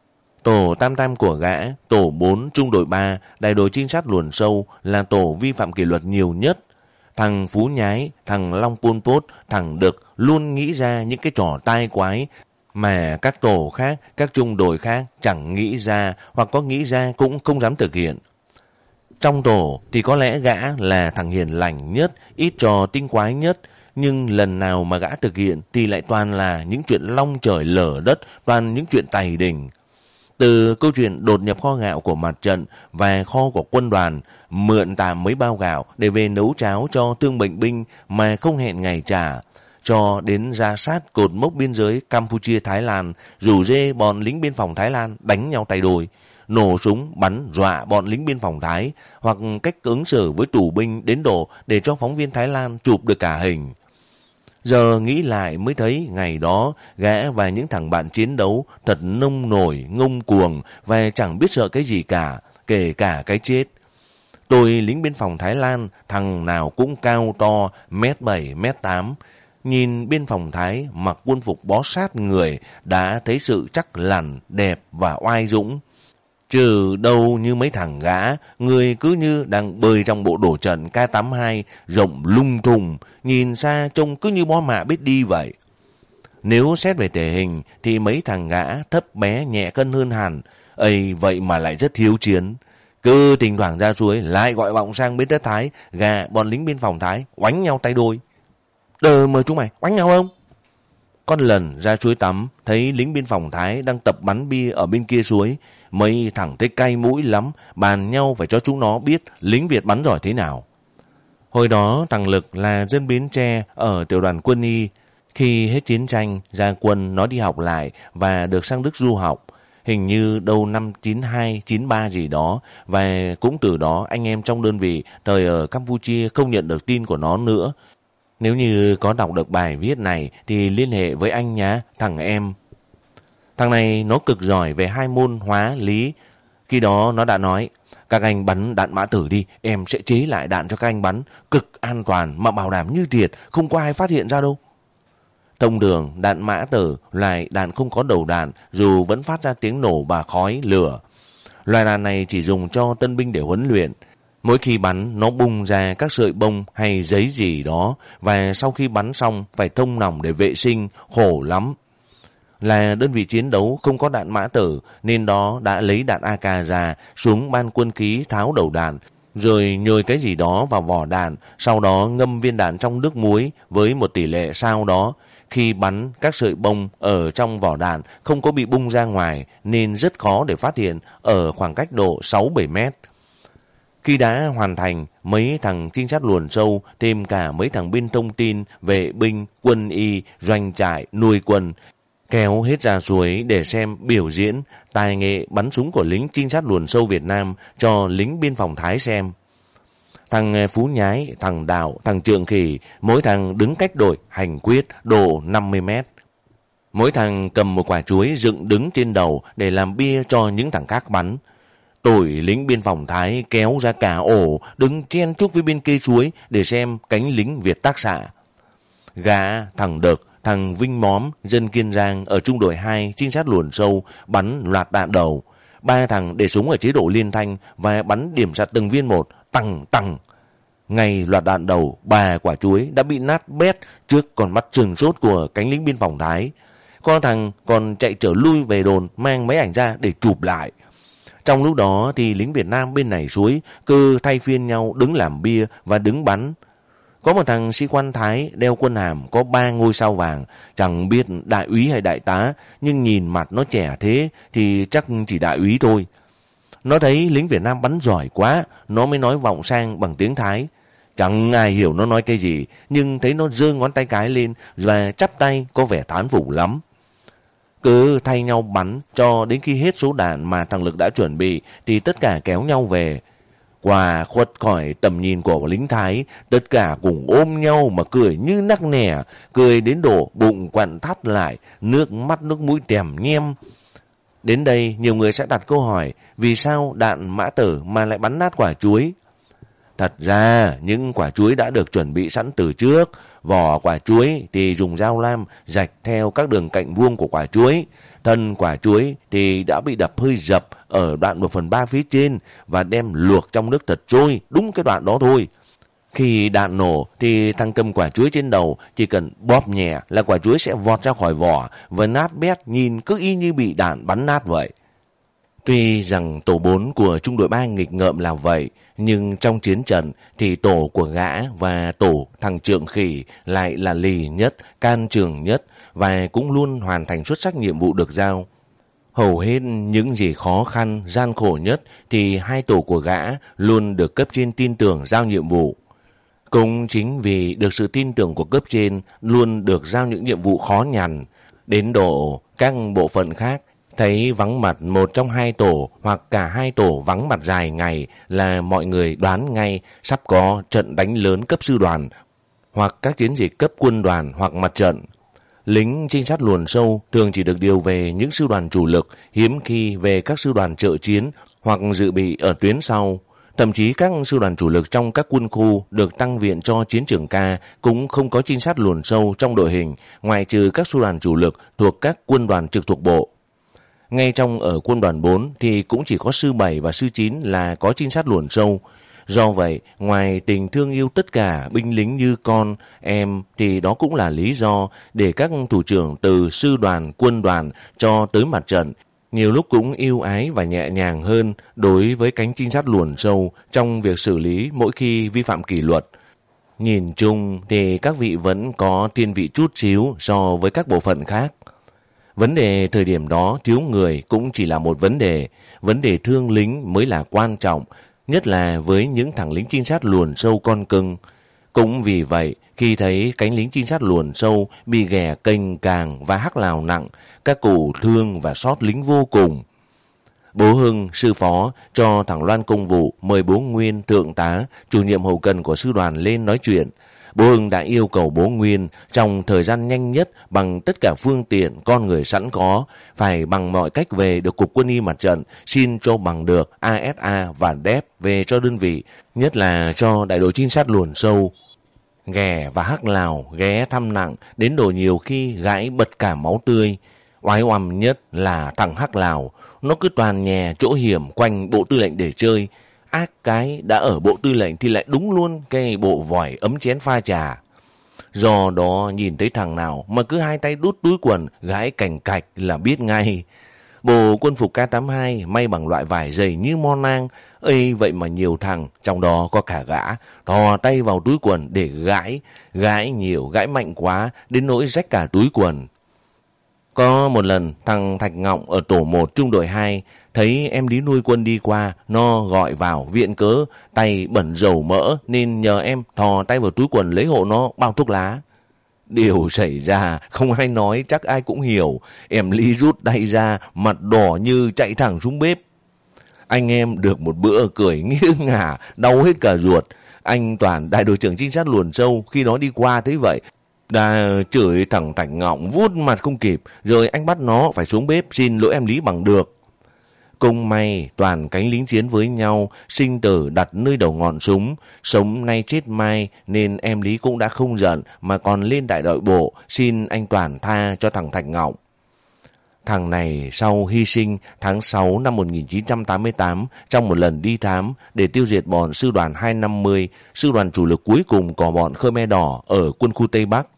Tổ tam tam của gã, tổ bốn trung đội ba, đại đội trinh sát luồn sâu là tổ vi phạm kỷ luật nhiều nhất. Thằng Phú Nhái, thằng Long Pol Pot, thằng Đực luôn nghĩ ra những cái trò tai quái mà các tổ khác, các trung đội khác chẳng nghĩ ra hoặc có nghĩ ra cũng không dám thực hiện. Trong tổ thì có lẽ gã là thằng hiền lành nhất, ít trò tinh quái nhất, nhưng lần nào mà gã thực hiện thì lại toàn là những chuyện long trời lở đất, toàn những chuyện tày đình. Từ câu chuyện đột nhập kho gạo của mặt trận và kho của quân đoàn, mượn tạm mấy bao gạo để về nấu cháo cho thương bệnh binh mà không hẹn ngày trả, cho đến ra sát cột mốc biên giới Campuchia-Thái Lan, rủ rê bọn lính biên phòng Thái Lan đánh nhau tay đôi, nổ súng bắn dọa bọn lính biên phòng Thái, hoặc cách ứng xử với tù binh đến độ để cho phóng viên Thái Lan chụp được cả hình. Giờ nghĩ lại mới thấy ngày đó gã và những thằng bạn chiến đấu thật nông nổi, ngông cuồng và chẳng biết sợ cái gì cả, kể cả cái chết. Tôi lính biên phòng Thái Lan, thằng nào cũng cao to, mét bảy, mét tám. Nhìn biên phòng Thái mặc quân phục bó sát người đã thấy sự chắc lằn, đẹp và oai dũng. Trừ đâu như mấy thằng gã, người cứ như đang bơi trong bộ đồ trận K tám mươi hai rộng lung thùng, nhìn xa trông cứ như bó mạ biết đi vậy. Nếu xét về thể hình thì mấy thằng gã thấp bé nhẹ cân hơn hẳn, ây vậy mà lại rất hiếu chiến. Cứ thỉnh thoảng ra suối lại gọi vọng sang bên đất Thái, gà bọn lính biên phòng Thái oánh nhau tay đôi. Đờ mời chúng mày oánh nhau không? Con lần ra suối tắm, thấy lính biên phòng Thái đang tập bắn bia ở bên kia suối. Mấy thằng thấy cay mũi lắm, bàn nhau phải cho chúng nó biết lính Việt bắn giỏi thế nào. Hồi đó thằng Lực là dân Bến Tre ở tiểu đoàn quân y. Khi hết chiến tranh, ra quân nó đi học lại và được sang Đức du học. Hình như đầu năm chín hai, chín ba gì đó. Và cũng từ đó anh em trong đơn vị thời ở Campuchia không nhận được tin của nó nữa. Nếu như có đọc được bài viết này thì liên hệ với anh nhá, thằng em. Thằng này nó cực giỏi về hai môn hóa, lý. Khi đó nó đã nói, các anh bắn đạn mã tử đi, em sẽ chế lại đạn cho các anh bắn. Cực an toàn mà bảo đảm như thiệt, không có ai phát hiện ra đâu. Thông thường, đạn mã tử, loại đạn không có đầu đạn, dù vẫn phát ra tiếng nổ và khói, lửa. Loại đạn này chỉ dùng cho tân binh để huấn luyện. Mỗi khi bắn, nó bung ra các sợi bông hay giấy gì đó, và sau khi bắn xong phải thông nòng để vệ sinh, khổ lắm. Là đơn vị chiến đấu không có đạn mã tử, nên đó đã lấy đạn a ca ra, xuống ban quân ký tháo đầu đạn, rồi nhồi cái gì đó vào vỏ đạn, sau đó ngâm viên đạn trong nước muối với một tỷ lệ sao đó. Khi bắn, các sợi bông ở trong vỏ đạn không có bị bung ra ngoài nên rất khó để phát hiện ở khoảng cách độ sáu bảy mét. Khi đã hoàn thành, mấy thằng trinh sát luồn sâu thêm cả mấy thằng bên thông tin, vệ binh, quân y, doanh trại, nuôi quân kéo hết ra suối để xem biểu diễn tài nghệ bắn súng của lính trinh sát luồn sâu Việt Nam cho lính biên phòng Thái xem. Thằng Phú Nhái, thằng Đạo, thằng Trượng Khỉ, mỗi thằng đứng cách đội hành quyết độ năm mươi mét. Mỗi thằng cầm một quả chuối dựng đứng trên đầu để làm bia cho những thằng khác bắn. Tụi lính biên phòng Thái kéo ra cả ổ đứng chen chúc với bên kia suối để xem cánh lính Việt tác xạ. Gã, thằng Đực, thằng Vinh Móm, dân Kiên Giang ở trung đội hai trinh sát luồn sâu bắn loạt đạn đầu. Ba thằng để súng ở chế độ liên thanh và bắn điểm sạt từng viên một, tằng tằng. Ngay loạt đạn đầu, ba quả chuối đã bị nát bét trước con mắt trừng sốt của cánh lính biên phòng Thái. Con thằng còn chạy trở lui về đồn mang máy ảnh ra để chụp lại. Trong lúc đó thì lính Việt Nam bên này suối cứ thay phiên nhau đứng làm bia và đứng bắn. Có một thằng sĩ quan Thái đeo quân hàm có ba ngôi sao vàng, chẳng biết đại úy hay đại tá, nhưng nhìn mặt nó trẻ thế thì chắc chỉ đại úy thôi. Nó thấy lính Việt Nam bắn giỏi quá, nó mới nói vọng sang bằng tiếng Thái. Chẳng ai hiểu nó nói cái gì, nhưng thấy nó giơ ngón tay cái lên và chắp tay có vẻ thán phục lắm. Cứ thay nhau bắn cho đến khi hết số đạn mà thằng Lực đã chuẩn bị thì tất cả kéo nhau về. Qua khuất khỏi tầm nhìn của lính Thái, tất cả cùng ôm nhau mà cười như nắc nẻ, cười đến độ bụng quặn thắt lại, nước mắt nước mũi tèm nhem. Đến đây nhiều người sẽ đặt câu hỏi vì sao đạn mã tử mà lại bắn nát quả chuối. Thật ra những quả chuối đã được chuẩn bị sẵn từ trước. Vỏ quả chuối thì dùng dao lam rạch theo các đường cạnh vuông của quả chuối. Thân quả chuối thì đã bị đập hơi dập ở đoạn một phần ba phía trên và đem luộc trong nước thật trôi, đúng cái đoạn đó thôi. Khi đạn nổ thì thằng cầm quả chuối trên đầu chỉ cần bóp nhẹ là quả chuối sẽ vọt ra khỏi vỏ và nát bét, nhìn cứ y như bị đạn bắn nát vậy. Tuy rằng tổ bốn của trung đội ba nghịch ngợm là vậy, nhưng trong chiến trận thì tổ của gã và tổ thằng Trượng Khỉ lại là lì nhất, can trường nhất và cũng luôn hoàn thành xuất sắc nhiệm vụ được giao. Hầu hết những gì khó khăn, gian khổ nhất thì hai tổ của gã luôn được cấp trên tin tưởng giao nhiệm vụ. Cũng chính vì được sự tin tưởng của cấp trên luôn được giao những nhiệm vụ khó nhằn, đến độ các bộ phận khác thấy vắng mặt một trong hai tổ hoặc cả hai tổ vắng mặt dài ngày là mọi người đoán ngay sắp có trận đánh lớn cấp sư đoàn hoặc các chiến dịch cấp quân đoàn hoặc mặt trận. Lính trinh sát luồn sâu thường chỉ được điều về những sư đoàn chủ lực, hiếm khi về các sư đoàn trợ chiến hoặc dự bị ở tuyến sau. Thậm chí các sư đoàn chủ lực trong các quân khu được tăng viện cho chiến trường ca cũng không có trinh sát luồn sâu trong đội hình, ngoại trừ các sư đoàn chủ lực thuộc các quân đoàn trực thuộc bộ. Ngay trong ở quân đoàn bốn thì cũng chỉ có sư bảy và sư chín là có trinh sát luồn sâu. Do vậy, ngoài tình thương yêu tất cả binh lính như con, em thì đó cũng là lý do để các thủ trưởng từ sư đoàn, quân đoàn cho tới mặt trận nhiều lúc cũng yêu ái và nhẹ nhàng hơn đối với cánh trinh sát luồn sâu trong việc xử lý mỗi khi vi phạm kỷ luật. Nhìn chung thì các vị vẫn có thiên vị chút xíu so với các bộ phận khác. Vấn đề thời điểm đó thiếu người cũng chỉ là một vấn đề, vấn đề thương lính mới là quan trọng, nhất là với những thằng lính trinh sát luồn sâu con cưng. Cũng vì vậy, khi thấy cánh lính trinh sát luồn sâu bị ghẻ kênh càng và hắc lào nặng, các cụ thương và xót lính vô cùng. Bố Hưng, sư phó, cho thằng Loan công vụ mời bố Nguyên, thượng tá, chủ nhiệm hậu cần của sư đoàn lên nói chuyện. Bố Hưng đã yêu cầu bố Nguyên trong thời gian nhanh nhất bằng tất cả phương tiện con người sẵn có, phải bằng mọi cách về được Cục Quân y Mặt trận, xin cho bằng được a ét a và đê e pê về cho đơn vị, nhất là cho đại đội trinh sát luồn sâu. Ghẻ và hắc lào ghé thăm nặng đến độ nhiều khi gãi bật cả máu tươi. Oái oăm nhất là thằng hắc lào, nó cứ toàn nhè chỗ hiểm quanh bộ tư lệnh để chơi. Ác cái đã ở bộ tư lệnh thì lại đúng luôn cái bộ vòi ấm chén pha trà. Do đó nhìn thấy thằng nào mà cứ hai tay đút túi quần gãi cành cạch là biết ngay. Bộ quân phục K tám mươi hai may bằng loại vải dày như mon nang, Ây vậy mà nhiều thằng, trong đó có cả gã, thò tay vào túi quần để gãi, gãi nhiều, gãi mạnh quá, đến nỗi rách cả túi quần. Có một lần, thằng Thạch Ngọng ở tổ một trung đội hai, thấy em Lý nuôi quân đi qua, nó gọi vào viện cớ, tay bẩn dầu mỡ nên nhờ em thò tay vào túi quần lấy hộ nó bao thuốc lá. Điều xảy ra, không ai nói chắc ai cũng hiểu, em Lý rút tay ra, mặt đỏ như chạy thẳng xuống bếp. Anh em được một bữa cười nghiêng ngả, đau hết cả ruột. Anh Toàn, đại đội trưởng trinh sát luồn sâu, khi nó đi qua thấy vậy, đã chửi thằng Thạch Ngọng vuốt mặt không kịp, rồi anh bắt nó phải xuống bếp xin lỗi em Lý bằng được. Cũng may toàn cánh lính chiến với nhau, sinh tử đặt nơi đầu ngọn súng, sống nay chết mai nên em Lý cũng đã không giận mà còn lên đại đội bộ xin anh Toàn tha cho thằng Thạch Ngọng. Thằng này sau hy sinh tháng sáu năm một nghìn chín trăm tám mươi tám trong một lần đi thám để tiêu diệt bọn sư đoàn hai năm mươi, sư đoàn chủ lực cuối cùng của bọn Khmer Đỏ ở quân khu Tây Bắc.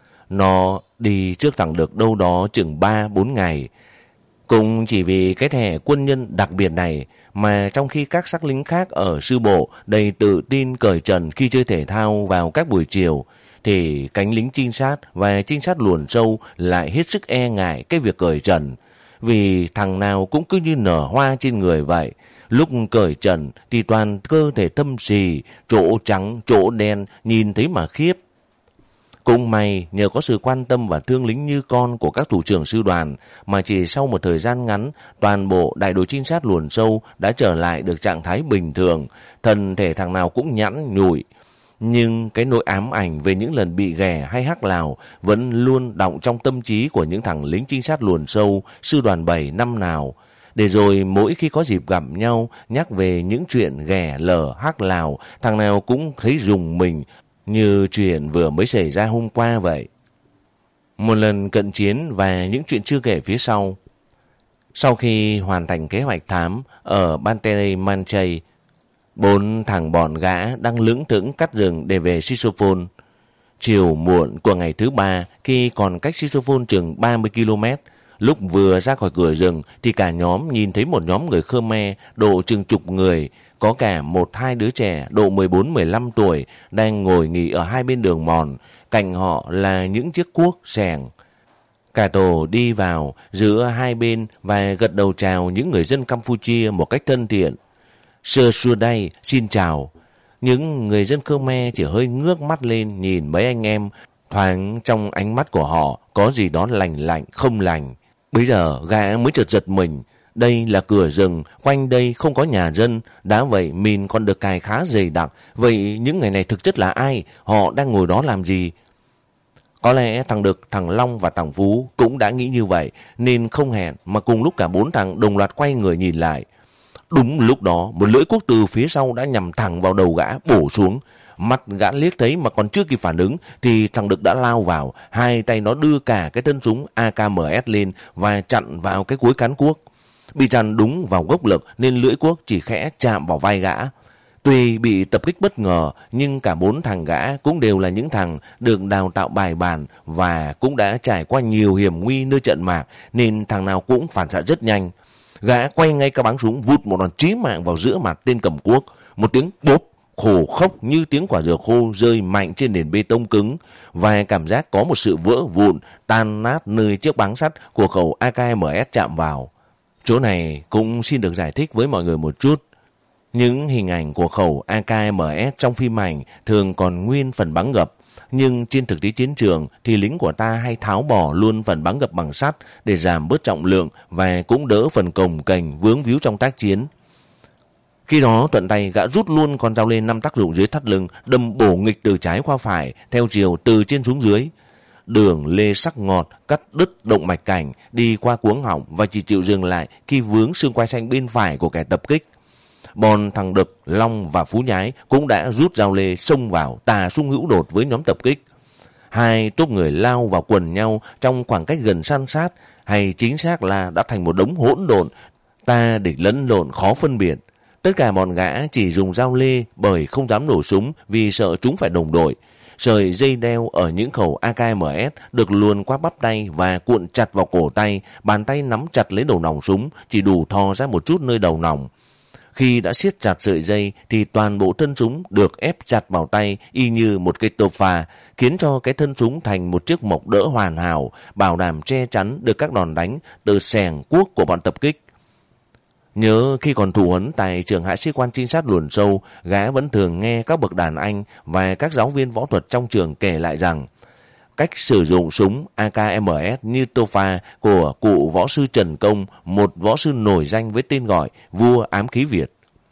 Nó đi trước thằng được đâu đó chừng ba bốn ngày. Cũng chỉ vì cái thẻ quân nhân đặc biệt này mà trong khi các sắc lính khác ở sư bộ đầy tự tin cởi trần khi chơi thể thao vào các buổi chiều, thì cánh lính trinh sát và trinh sát luồn sâu lại hết sức e ngại cái việc cởi trần. Vì thằng nào cũng cứ như nở hoa trên người vậy. Lúc cởi trần thì toàn cơ thể thâm xì, chỗ trắng, chỗ đen, nhìn thấy mà khiếp. Cũng may nhờ có sự quan tâm và thương lính như con của các thủ trưởng sư đoàn mà chỉ sau một thời gian ngắn, toàn bộ đại đội trinh sát luồn sâu đã trở lại được trạng thái bình thường, thân thể thằng nào cũng nhẵn nhụi. Nhưng cái nỗi ám ảnh về những lần bị ghẻ hay hắc lào vẫn luôn đọng trong tâm trí của những thằng lính trinh sát luồn sâu sư đoàn bảy năm nào. Để rồi mỗi khi có dịp gặp nhau nhắc về những chuyện ghẻ lở hắc lào, thằng nào cũng thấy rùng mình như chuyện vừa mới xảy ra hôm qua vậy. Một lần cận chiến và những chuyện chưa kể phía sau. Sau khi hoàn thành kế hoạch thám ở Bantere Manchay, bốn thằng bọn gã đang lững thững cắt rừng để về Sisophone. Chiều muộn của ngày thứ ba, khi còn cách Sisophone chừng ba mươi ki lô mét, lúc vừa ra khỏi cửa rừng thì cả nhóm nhìn thấy một nhóm người Khmer độ chừng chục người, có cả một hai đứa trẻ độ mười bốn mười lăm tuổi đang ngồi nghỉ ở hai bên đường mòn, cạnh họ là những chiếc cuốc xẻng. Cả tổ đi vào giữa hai bên và gật đầu chào những người dân Campuchia một cách thân thiện. Sơ xua đây, xin chào. Những người dân Khmer chỉ hơi ngước mắt lên nhìn mấy anh em, thoáng trong ánh mắt của họ có gì đó lành lạnh không lành. Bây giờ gã mới chợt giật mình. Đây là cửa rừng, quanh đây không có nhà dân, đã vậy mìn còn được cài khá dày đặc. Vậy những người này thực chất là ai? Họ đang ngồi đó làm gì? Có lẽ thằng Đực, thằng Long và thằng Phú cũng đã nghĩ như vậy, nên không hẹn mà cùng lúc cả bốn thằng đồng loạt quay người nhìn lại. Đúng lúc đó, một lưỡi cuốc từ phía sau đã nhằm thẳng vào đầu gã, bổ xuống. Mắt gã liếc thấy mà còn chưa kịp phản ứng thì thằng Đực đã lao vào, hai tay nó đưa cả cái thân súng a ca em ét lên và chặn vào cái cuối cán cuốc. Bị chặn đúng vào gốc lực nên lưỡi cuốc chỉ khẽ chạm vào vai gã. Tuy bị tập kích bất ngờ nhưng cả bốn thằng gã cũng đều là những thằng được đào tạo bài bản và cũng đã trải qua nhiều hiểm nguy nơi trận mạc, nên thằng nào cũng phản xạ rất nhanh. Gã quay ngay cái báng súng vụt một đòn chí mạng vào giữa mặt tên cầm cuốc. Một tiếng bốp khổ khốc như tiếng quả dừa khô rơi mạnh trên nền bê tông cứng, và cảm giác có một sự vỡ vụn tan nát nơi chiếc báng sắt của khẩu a ca em ét chạm vào. Chỗ này cũng xin được giải thích với mọi người một chút. Những hình ảnh của khẩu a ca em ét trong phim ảnh thường còn nguyên phần bắn gập, nhưng trên thực tế chiến trường thì lính của ta hay tháo bỏ luôn phần bắn gập bằng sắt để giảm bớt trọng lượng và cũng đỡ phần cồng kềnh vướng víu trong tác chiến. Khi đó thuận tay gã rút luôn con dao lên năm tác dụng dưới thắt lưng, đâm bổ nghịch từ trái qua phải theo chiều từ trên xuống dưới. Đường lê sắc ngọt cắt đứt động mạch cảnh đi qua cuống họng và chỉ chịu dừng lại khi vướng xương quai xanh bên phải của kẻ tập kích. Bọn thằng Đực, Long và Phú Nhái cũng đã rút dao lê xông vào tà xung hữu đột với nhóm tập kích. Hai tốp người lao vào quần nhau trong khoảng cách gần san sát, hay chính xác là đã thành một đống hỗn độn, ta địch lẫn lộn khó phân biệt. Tất cả bọn gã chỉ dùng dao lê bởi không dám nổ súng vì sợ chúng phải đồng đội. Sợi dây đeo ở những khẩu a ca em ét được luồn qua bắp tay và cuộn chặt vào cổ tay, bàn tay nắm chặt lấy đầu nòng súng, chỉ đủ thò ra một chút nơi đầu nòng. Khi đã siết chặt sợi dây thì toàn bộ thân súng được ép chặt vào tay y như một cây tộp phà, khiến cho cái thân súng thành một chiếc mộc đỡ hoàn hảo, bảo đảm che chắn được các đòn đánh từ xẻng cuốc của bọn tập kích. Nhớ khi còn thụ huấn tại trường hạ sĩ quan trinh sát Luồn Sâu, gã vẫn thường nghe các bậc đàn anh và các giáo viên võ thuật trong trường kể lại rằng cách sử dụng súng a ca em ét như Tofa của cụ võ sư Trần Công, một võ sư nổi danh với tên gọi vua ám khí Việt.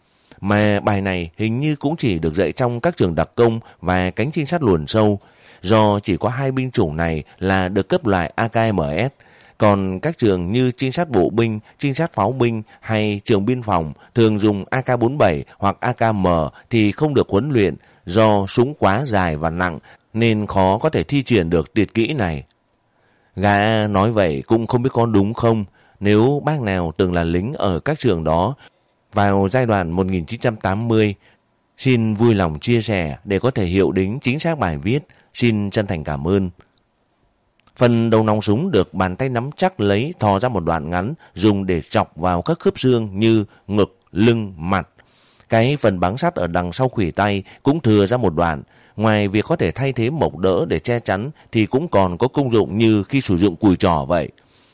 Mà bài này hình như cũng chỉ được dạy trong các trường đặc công và cánh trinh sát Luồn Sâu, do chỉ có hai binh chủng này là được cấp loại a ca em ét. Còn các trường như trinh sát bộ binh, trinh sát pháo binh hay trường biên phòng thường dùng a ca bốn mươi bảy hoặc a ca em thì không được huấn luyện, do súng quá dài và nặng nên khó có thể thi triển được tuyệt kỹ này. Gã nói vậy cũng không biết có đúng không. Nếu bác nào từng là lính ở các trường đó vào giai đoạn một nghìn chín trăm tám mươi, xin vui lòng chia sẻ để có thể hiệu đính chính xác bài viết. Xin chân thành cảm ơn. Phần đầu nòng súng được bàn tay nắm chắc lấy thò ra một đoạn ngắn, dùng để chọc vào các khớp xương như ngực, lưng, mặt. Cái phần báng sắt ở đằng sau khuỷu tay cũng thừa ra một đoạn. Ngoài việc có thể thay thế mộc đỡ để che chắn thì cũng còn có công dụng như khi sử dụng cùi trỏ vậy.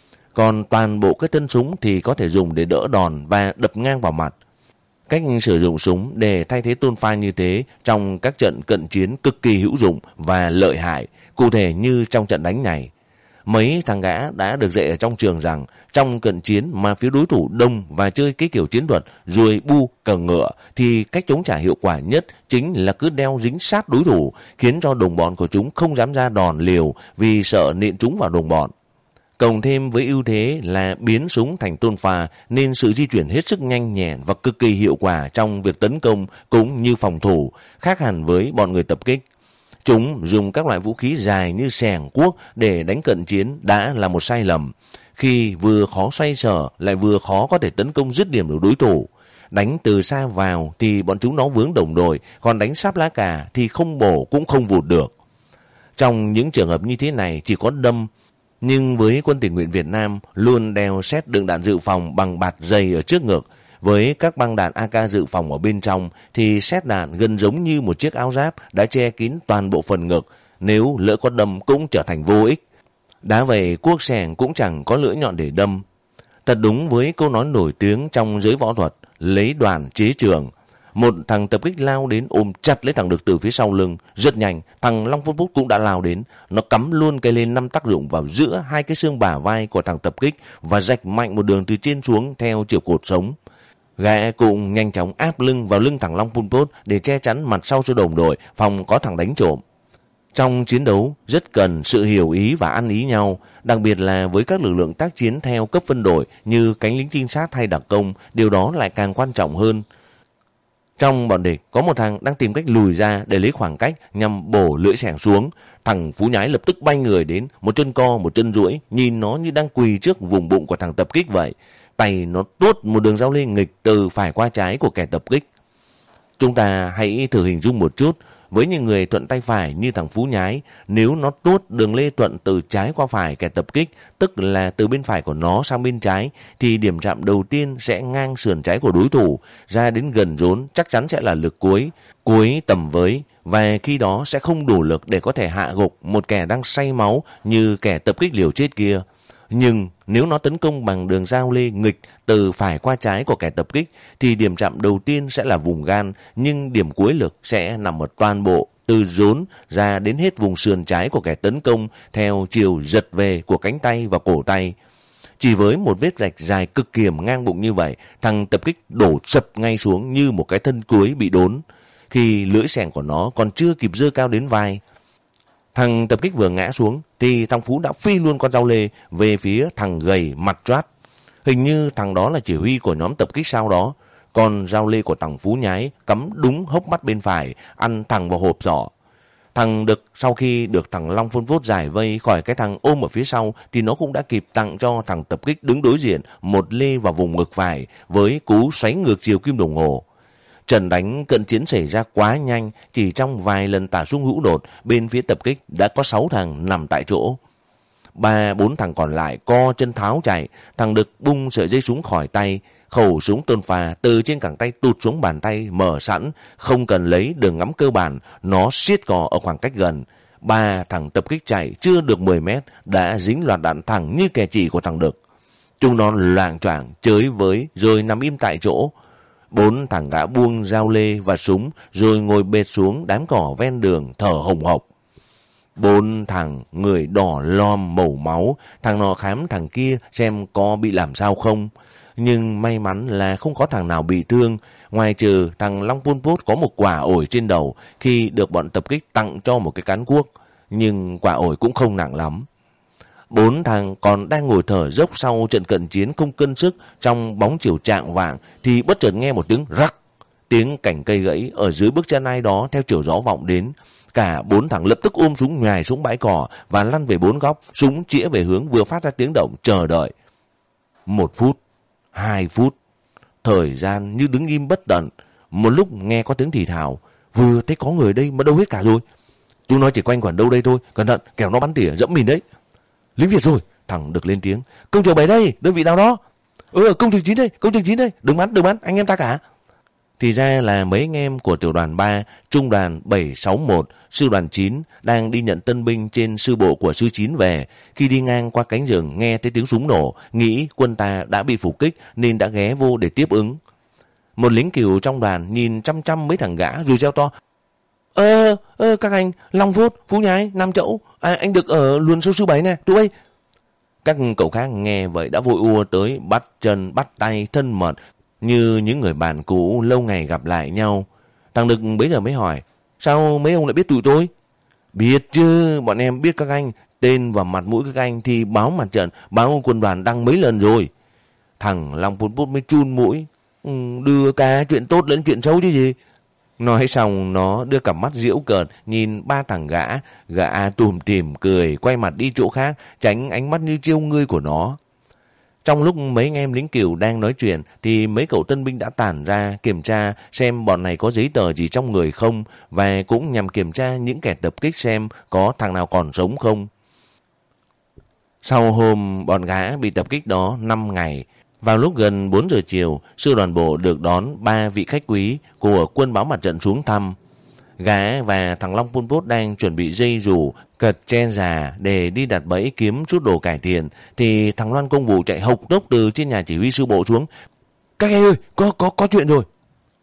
Còn toàn bộ cái thân súng thì có thể dùng để đỡ đòn và đập ngang vào mặt. Cách sử dụng súng để thay thế tôn pha như thế trong các trận cận chiến cực kỳ hữu dụng và lợi hại, cụ thể như trong trận đánh này. Mấy thằng gã đã được dạy ở trong trường rằng trong cận chiến mà phía đối thủ đông và chơi cái kiểu chiến thuật ruồi bu cờ ngựa thì cách chống trả hiệu quả nhất chính là cứ đeo dính sát đối thủ, khiến cho đồng bọn của chúng không dám ra đòn liều vì sợ nện trúng vào đồng bọn. Cộng thêm với ưu thế là biến súng thành tôn pha nên sự di chuyển hết sức nhanh nhẹn và cực kỳ hiệu quả trong việc tấn công cũng như phòng thủ, khác hẳn với bọn người tập kích. Chúng dùng các loại vũ khí dài như xẻng cuốc để đánh cận chiến đã là một sai lầm, khi vừa khó xoay sở lại vừa khó có thể tấn công dứt điểm được đối thủ. Đánh từ xa vào thì bọn chúng nó vướng đồng đội, còn đánh sáp lá cà thì không bổ cũng không vụt được. Trong những trường hợp như thế này chỉ có đâm, nhưng với quân tình nguyện Việt Nam luôn đeo xét đựng đạn dự phòng bằng bạt dày ở trước ngực. Với các băng đạn a ca dự phòng ở bên trong thì xét đạn gần giống như một chiếc áo giáp đã che kín toàn bộ phần ngực, nếu lỡ có đâm cũng trở thành vô ích. Đá vậy cuốc xẻng cũng chẳng có lưỡi nhọn để đâm. Thật đúng với câu nói nổi tiếng trong giới võ thuật, lấy đoàn chế trường. Một thằng tập kích lao đến ôm chặt lấy thằng đực từ phía sau lưng. Rất nhanh, thằng Long Phun Phút cũng đã lao đến. Nó cắm luôn cây lên năm tác dụng vào giữa hai cái xương bả vai của thằng tập kích và rạch mạnh một đường từ trên xuống theo chiều cột sống. Gã cũng nhanh chóng áp lưng vào lưng thằng Long Phun Phút để che chắn mặt sau cho đồng đội, phòng có thằng đánh trộm. Trong chiến đấu rất cần sự hiểu ý và ăn ý nhau, đặc biệt là với các lực lượng tác chiến theo cấp phân đội như cánh lính trinh sát hay đặc công, điều đó lại càng quan trọng hơn. Trong bọn địch có một thằng đang tìm cách lùi ra để lấy khoảng cách nhằm bổ lưỡi xẻng xuống. Thằng Phú Nhái lập tức bay người đến, một chân co một chân duỗi, nhìn nó như đang quỳ trước vùng bụng của thằng tập kích vậy. Tay nó tuốt một đường dao lê nghịch từ phải qua trái của kẻ tập kích. Chúng ta hãy thử hình dung một chút, với những người thuận tay phải như thằng Phú Nhái, nếu nó tuốt đường lê thuận từ trái qua phải kẻ tập kích, tức là từ bên phải của nó sang bên trái, thì điểm chạm đầu tiên sẽ ngang sườn trái của đối thủ, ra đến gần rốn chắc chắn sẽ là lực cuối, cuối tầm với, và khi đó sẽ không đủ lực để có thể hạ gục một kẻ đang say máu như kẻ tập kích liều chết kia. Nhưng nếu nó tấn công bằng đường dao lê nghịch từ phải qua trái của kẻ tập kích thì điểm chạm đầu tiên sẽ là vùng gan, nhưng điểm cuối lực sẽ nằm ở toàn bộ từ rốn ra đến hết vùng sườn trái của kẻ tấn công theo chiều giật về của cánh tay và cổ tay. Chỉ với một vết rạch dài cực kiểm ngang bụng như vậy, thằng tập kích đổ sập ngay xuống như một cái thân cuối bị đốn, khi lưỡi xẻng của nó còn chưa kịp giơ cao đến vai. Thằng tập kích vừa ngã xuống thì thằng Phú đã phi luôn con dao lê về phía thằng gầy mặt choát. Hình như thằng đó là chỉ huy của nhóm tập kích sau đó. Còn dao lê của thằng Phú Nhái cắm đúng hốc mắt bên phải, ăn thẳng vào hộp giỏ. Thằng Đực sau khi được thằng Long Phun Phút giải vây khỏi cái thằng ôm ở phía sau thì nó cũng đã kịp tặng cho thằng tập kích đứng đối diện một lê vào vùng ngực phải với cú xoáy ngược chiều kim đồng hồ. Trận đánh cận chiến xảy ra quá nhanh, chỉ trong vài lần tả sung hữu đột, bên phía tập kích đã có sáu thằng nằm tại chỗ. Ba bốn thằng còn lại co chân tháo chạy. Thằng Đực bung sợi dây súng khỏi tay. Khẩu súng tôn phà từ trên cẳng tay tụt xuống bàn tay mở sẵn, không cần lấy đường ngắm cơ bản, nó siết cò ở khoảng cách gần. Ba thằng tập kích chạy chưa được mười mét đã dính loạt đạn thẳng như kẻ chỉ của thằng Đực. Chúng nó loạng choạng chới với rồi nằm im tại chỗ. Bốn thằng gã buông dao lê và súng rồi ngồi bệt xuống đám cỏ ven đường thở hồng hộc. Bốn thằng người đỏ lom màu máu, thằng nọ khám thằng kia xem có bị làm sao không. Nhưng may mắn là không có thằng nào bị thương, ngoài trừ thằng Long Pol Pot có một quả ổi trên đầu khi được bọn tập kích tặng cho một cái cán cuốc, nhưng quả ổi cũng không nặng lắm. Bốn thằng còn đang ngồi thở dốc sau trận cận chiến không cân sức trong bóng chiều chạng vạng thì bất chợt nghe một tiếng rắc, tiếng cành cây gãy ở dưới bước chân ai đó theo chiều gió vọng đến. Cả bốn thằng lập tức ôm súng nhoài xuống bãi cỏ và lăn về bốn góc, súng chĩa về hướng vừa phát ra tiếng động, chờ đợi. Một phút, hai phút, thời gian như đứng im bất tận. Một lúc nghe có tiếng thì thào, vừa thấy có người đây mà đâu hết cả rồi. Chúng nó chỉ quanh quẩn đâu đây thôi, cẩn thận kẻo nó bắn tỉa dẫm mình đấy. Lính Việt rồi, thằng Đực lên tiếng. Công trường bảy đây, đơn vị nào đó? Ừ, công trường chín đây, công trường chín đây, đừng bắn, đừng bắn, anh em ta cả. Thì ra là mấy anh em của tiểu đoàn ba, trung đoàn bảy sáu mốt, sư đoàn chín đang đi nhận tân binh trên sư bộ của sư chín về. Khi đi ngang qua cánh rừng nghe thấy tiếng súng nổ, nghĩ quân ta đã bị phục kích nên đã ghé vô để tiếp ứng. Một lính cừu trong đoàn nhìn chăm chăm mấy thằng gã rồi reo to. Ơ, ơ các anh, Long Phốt, Phú Nhái, Nam Chẫu, à, anh Đực ở luồn sâu sư bảy nè, tụi bay. Các cậu khác nghe vậy đã vội ùa tới bắt chân bắt tay thân mật như những người bạn cũ lâu ngày gặp lại nhau. Thằng Đực bấy giờ mới hỏi, sao mấy ông lại biết tụi tôi? Biết chứ, bọn em biết các anh, tên và mặt mũi các anh thì báo mặt trận, báo quân đoàn đăng mấy lần rồi. Thằng Long Pol Pot mới chun mũi, ừ, đưa cả chuyện tốt lẫn chuyện xấu chứ gì. Nói xong nó đưa cặp mắt giễu cợt nhìn ba thằng gã, gã tùm tìm cười quay mặt đi chỗ khác tránh ánh mắt như trêu ngươi của nó. Trong lúc mấy anh em lính cừu đang nói chuyện thì mấy cậu tân binh đã tản ra kiểm tra xem bọn này có giấy tờ gì trong người không, và cũng nhằm kiểm tra những kẻ tập kích xem có thằng nào còn sống không. Sau hôm bọn gã bị tập kích đó năm ngày, vào lúc gần bốn giờ chiều, sư đoàn bộ được đón ba vị khách quý của quân báo mặt trận xuống thăm. Gã và thằng Long Pol Pot đang chuẩn bị dây rủ, cật chen già để đi đặt bẫy kiếm chút đồ cải tiền, thì thằng Loan Công Vụ chạy hộc tốc từ trên nhà chỉ huy sư bộ xuống. Các anh ơi, có có có chuyện rồi.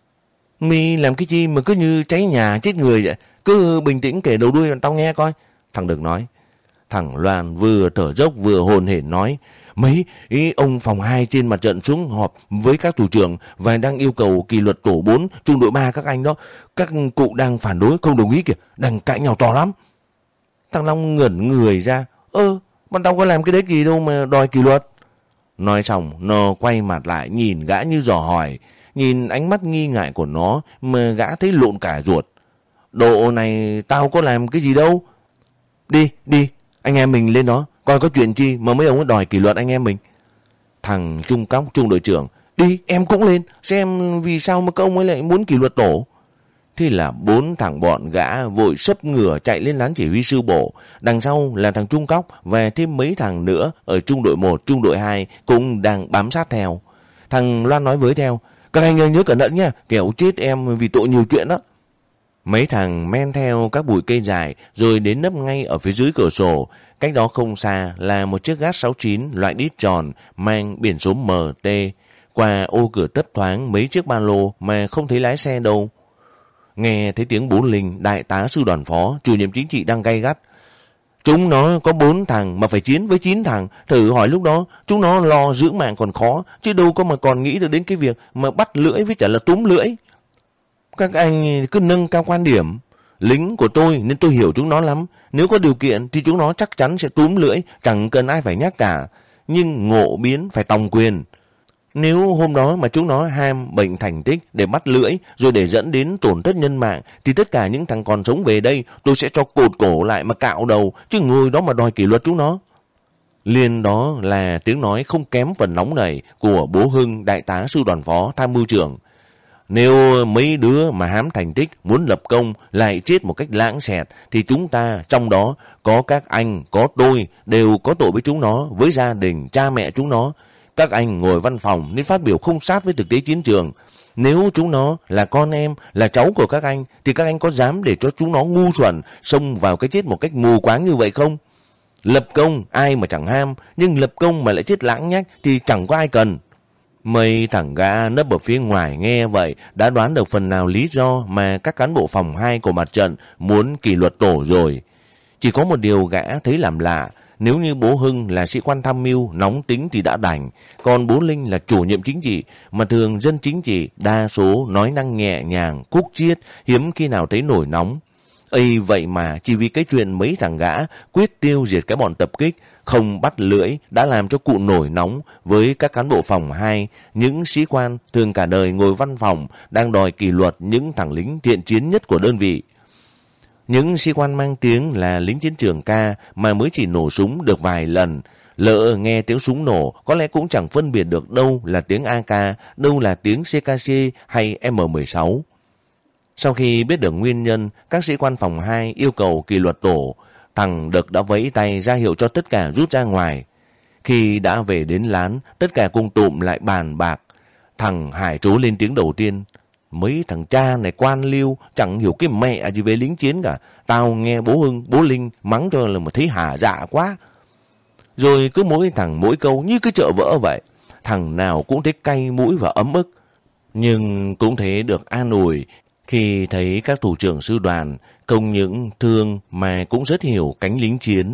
Mi làm cái chi mà cứ như cháy nhà chết người vậy? Cứ bình tĩnh kể đầu đuôi tao nghe coi. Thằng Đực nói. Thằng Loan vừa thở dốc vừa hồn hển nói. Mấy ý ông phòng hai trên mặt trận xuống họp với các thủ trưởng và đang yêu cầu kỷ luật tổ bốn, trung đội ba các anh đó. Các cụ đang phản đối không đồng ý kìa, đang cãi nhau to lắm. Thằng Long ngẩn người ra. Ơ, bọn tao có làm cái đấy gì đâu mà đòi kỷ luật. Nói xong, nó quay mặt lại nhìn gã như dò hỏi. Nhìn ánh mắt nghi ngại của nó mà gã thấy lộn cả ruột. Độ này tao có làm cái gì đâu. Đi, đi, anh em mình lên đó. Coi có chuyện chi mà mấy ông ấy đòi kỷ luật anh em mình. Thằng Trung Cóc, trung đội trưởng. Đi, em cũng lên. Xem vì sao mà các ông ấy lại muốn kỷ luật tổ. Thế là bốn thằng bọn gã vội sấp ngửa chạy lên lán chỉ huy sư bộ. Đằng sau là thằng Trung Cóc và thêm mấy thằng nữa ở trung đội một, trung đội hai cũng đang bám sát theo. Thằng Loan nói với theo. Các anh nhớ cẩn thận nha, kẻo chết em vì tội nhiều chuyện đó. Mấy thằng men theo các bụi cây dài rồi đến nấp ngay ở phía dưới cửa sổ. Cách đó không xa là một chiếc gát sáu chín loại đít tròn mang biển số M T. Qua ô cửa tấp thoáng mấy chiếc ba lô mà không thấy lái xe đâu. Nghe thấy tiếng bố Linh, đại tá sư đoàn phó, chủ nhiệm chính trị đang gay gắt. Chúng nó có bốn thằng mà phải chiến với chín thằng. Thử hỏi lúc đó chúng nó lo giữ mạng còn khó, chứ đâu có mà còn nghĩ được đến cái việc mà bắt lưỡi với chả là túm lưỡi. Các anh cứ nâng cao quan điểm. Lính của tôi nên tôi hiểu chúng nó lắm. Nếu có điều kiện thì chúng nó chắc chắn sẽ túm lưỡi, chẳng cần ai phải nhắc cả. Nhưng ngộ biến phải tòng quyền. Nếu hôm đó mà chúng nó ham bệnh thành tích để bắt lưỡi rồi để dẫn đến tổn thất nhân mạng thì tất cả những thằng còn sống về đây tôi sẽ cho cột cổ lại mà cạo đầu, chứ ngồi đó mà đòi kỷ luật chúng nó. Liền đó là tiếng nói không kém phần nóng nảy của bố Hưng, đại tá sư đoàn phó tham mưu trưởng. Nếu mấy đứa mà hám thành tích muốn lập công lại chết một cách lãng xẹt thì chúng ta, trong đó có các anh, có tôi, đều có tội với chúng nó, với gia đình, cha mẹ chúng nó. Các anh ngồi văn phòng nên phát biểu không sát với thực tế chiến trường. Nếu chúng nó là con em, là cháu của các anh thì các anh có dám để cho chúng nó ngu xuẩn xông vào cái chết một cách mù quáng như vậy không? Lập công ai mà chẳng ham, nhưng lập công mà lại chết lãng nhách thì chẳng có ai cần. Mấy thằng gã nấp ở phía ngoài nghe vậy đã đoán được phần nào lý do mà các cán bộ phòng hai của mặt trận muốn kỷ luật tổ rồi. Chỉ có một điều gã thấy làm lạ, nếu như bố Hưng là sĩ quan tham mưu nóng tính thì đã đành, còn bố Linh là chủ nhiệm chính trị, mà thường dân chính trị đa số nói năng nhẹ nhàng, cúc chiết, hiếm khi nào thấy nổi nóng. Ây vậy mà chỉ vì cái chuyện mấy thằng gã quyết tiêu diệt cái bọn tập kích, không bắt lưỡi đã làm cho cụ nổi nóng với các cán bộ phòng hai, những sĩ quan thường cả đời ngồi văn phòng đang đòi kỷ luật những thằng lính thiện chiến nhất của đơn vị. Những sĩ quan mang tiếng là lính chiến trường ca mà mới chỉ nổ súng được vài lần, lỡ nghe tiếng súng nổ có lẽ cũng chẳng phân biệt được đâu là tiếng a ca, đâu là tiếng xê ca xê hay em mười sáu. Sau khi biết được nguyên nhân, các sĩ quan phòng hai yêu cầu kỷ luật tổ, thằng Đực đã vẫy tay ra hiệu cho tất cả rút ra ngoài. Khi đã về đến lán, tất cả cùng tụm lại bàn bạc. Thằng Hải trố lên tiếng đầu tiên. Mấy thằng cha này quan liêu, chẳng hiểu cái mẹ gì về lính chiến cả. Tao nghe bố Hưng, bố Linh mắng cho là mà thấy hả dạ quá. Rồi cứ mỗi thằng mỗi câu như cái chợ vỡ vậy. Thằng nào cũng thấy cay mũi và ấm ức. Nhưng cũng thấy được an ủi khi thấy các thủ trưởng sư đoàn không những thương mà cũng rất hiểu cánh lính chiến.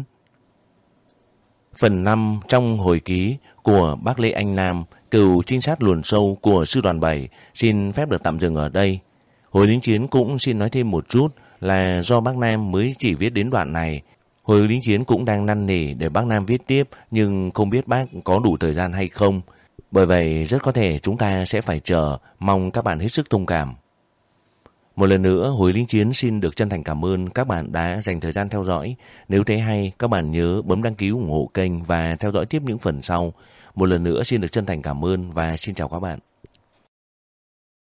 Phần năm trong hồi ký của bác Lê Anh Nam, cựu trinh sát luồn sâu của sư đoàn bảy, xin phép được tạm dừng ở đây. Hồi lính chiến cũng xin nói thêm một chút là do bác Nam mới chỉ viết đến đoạn này. Hồi lính chiến cũng đang năn nỉ để bác Nam viết tiếp, nhưng không biết bác có đủ thời gian hay không. Bởi vậy rất có thể chúng ta sẽ phải chờ, mong các bạn hết sức thông cảm. Một lần nữa, Hồi lính chiến xin được chân thành cảm ơn các bạn đã dành thời gian theo dõi. Nếu thấy hay, các bạn nhớ bấm đăng ký ủng hộ kênh và theo dõi tiếp những phần sau. Một lần nữa xin được chân thành cảm ơn và xin chào các bạn.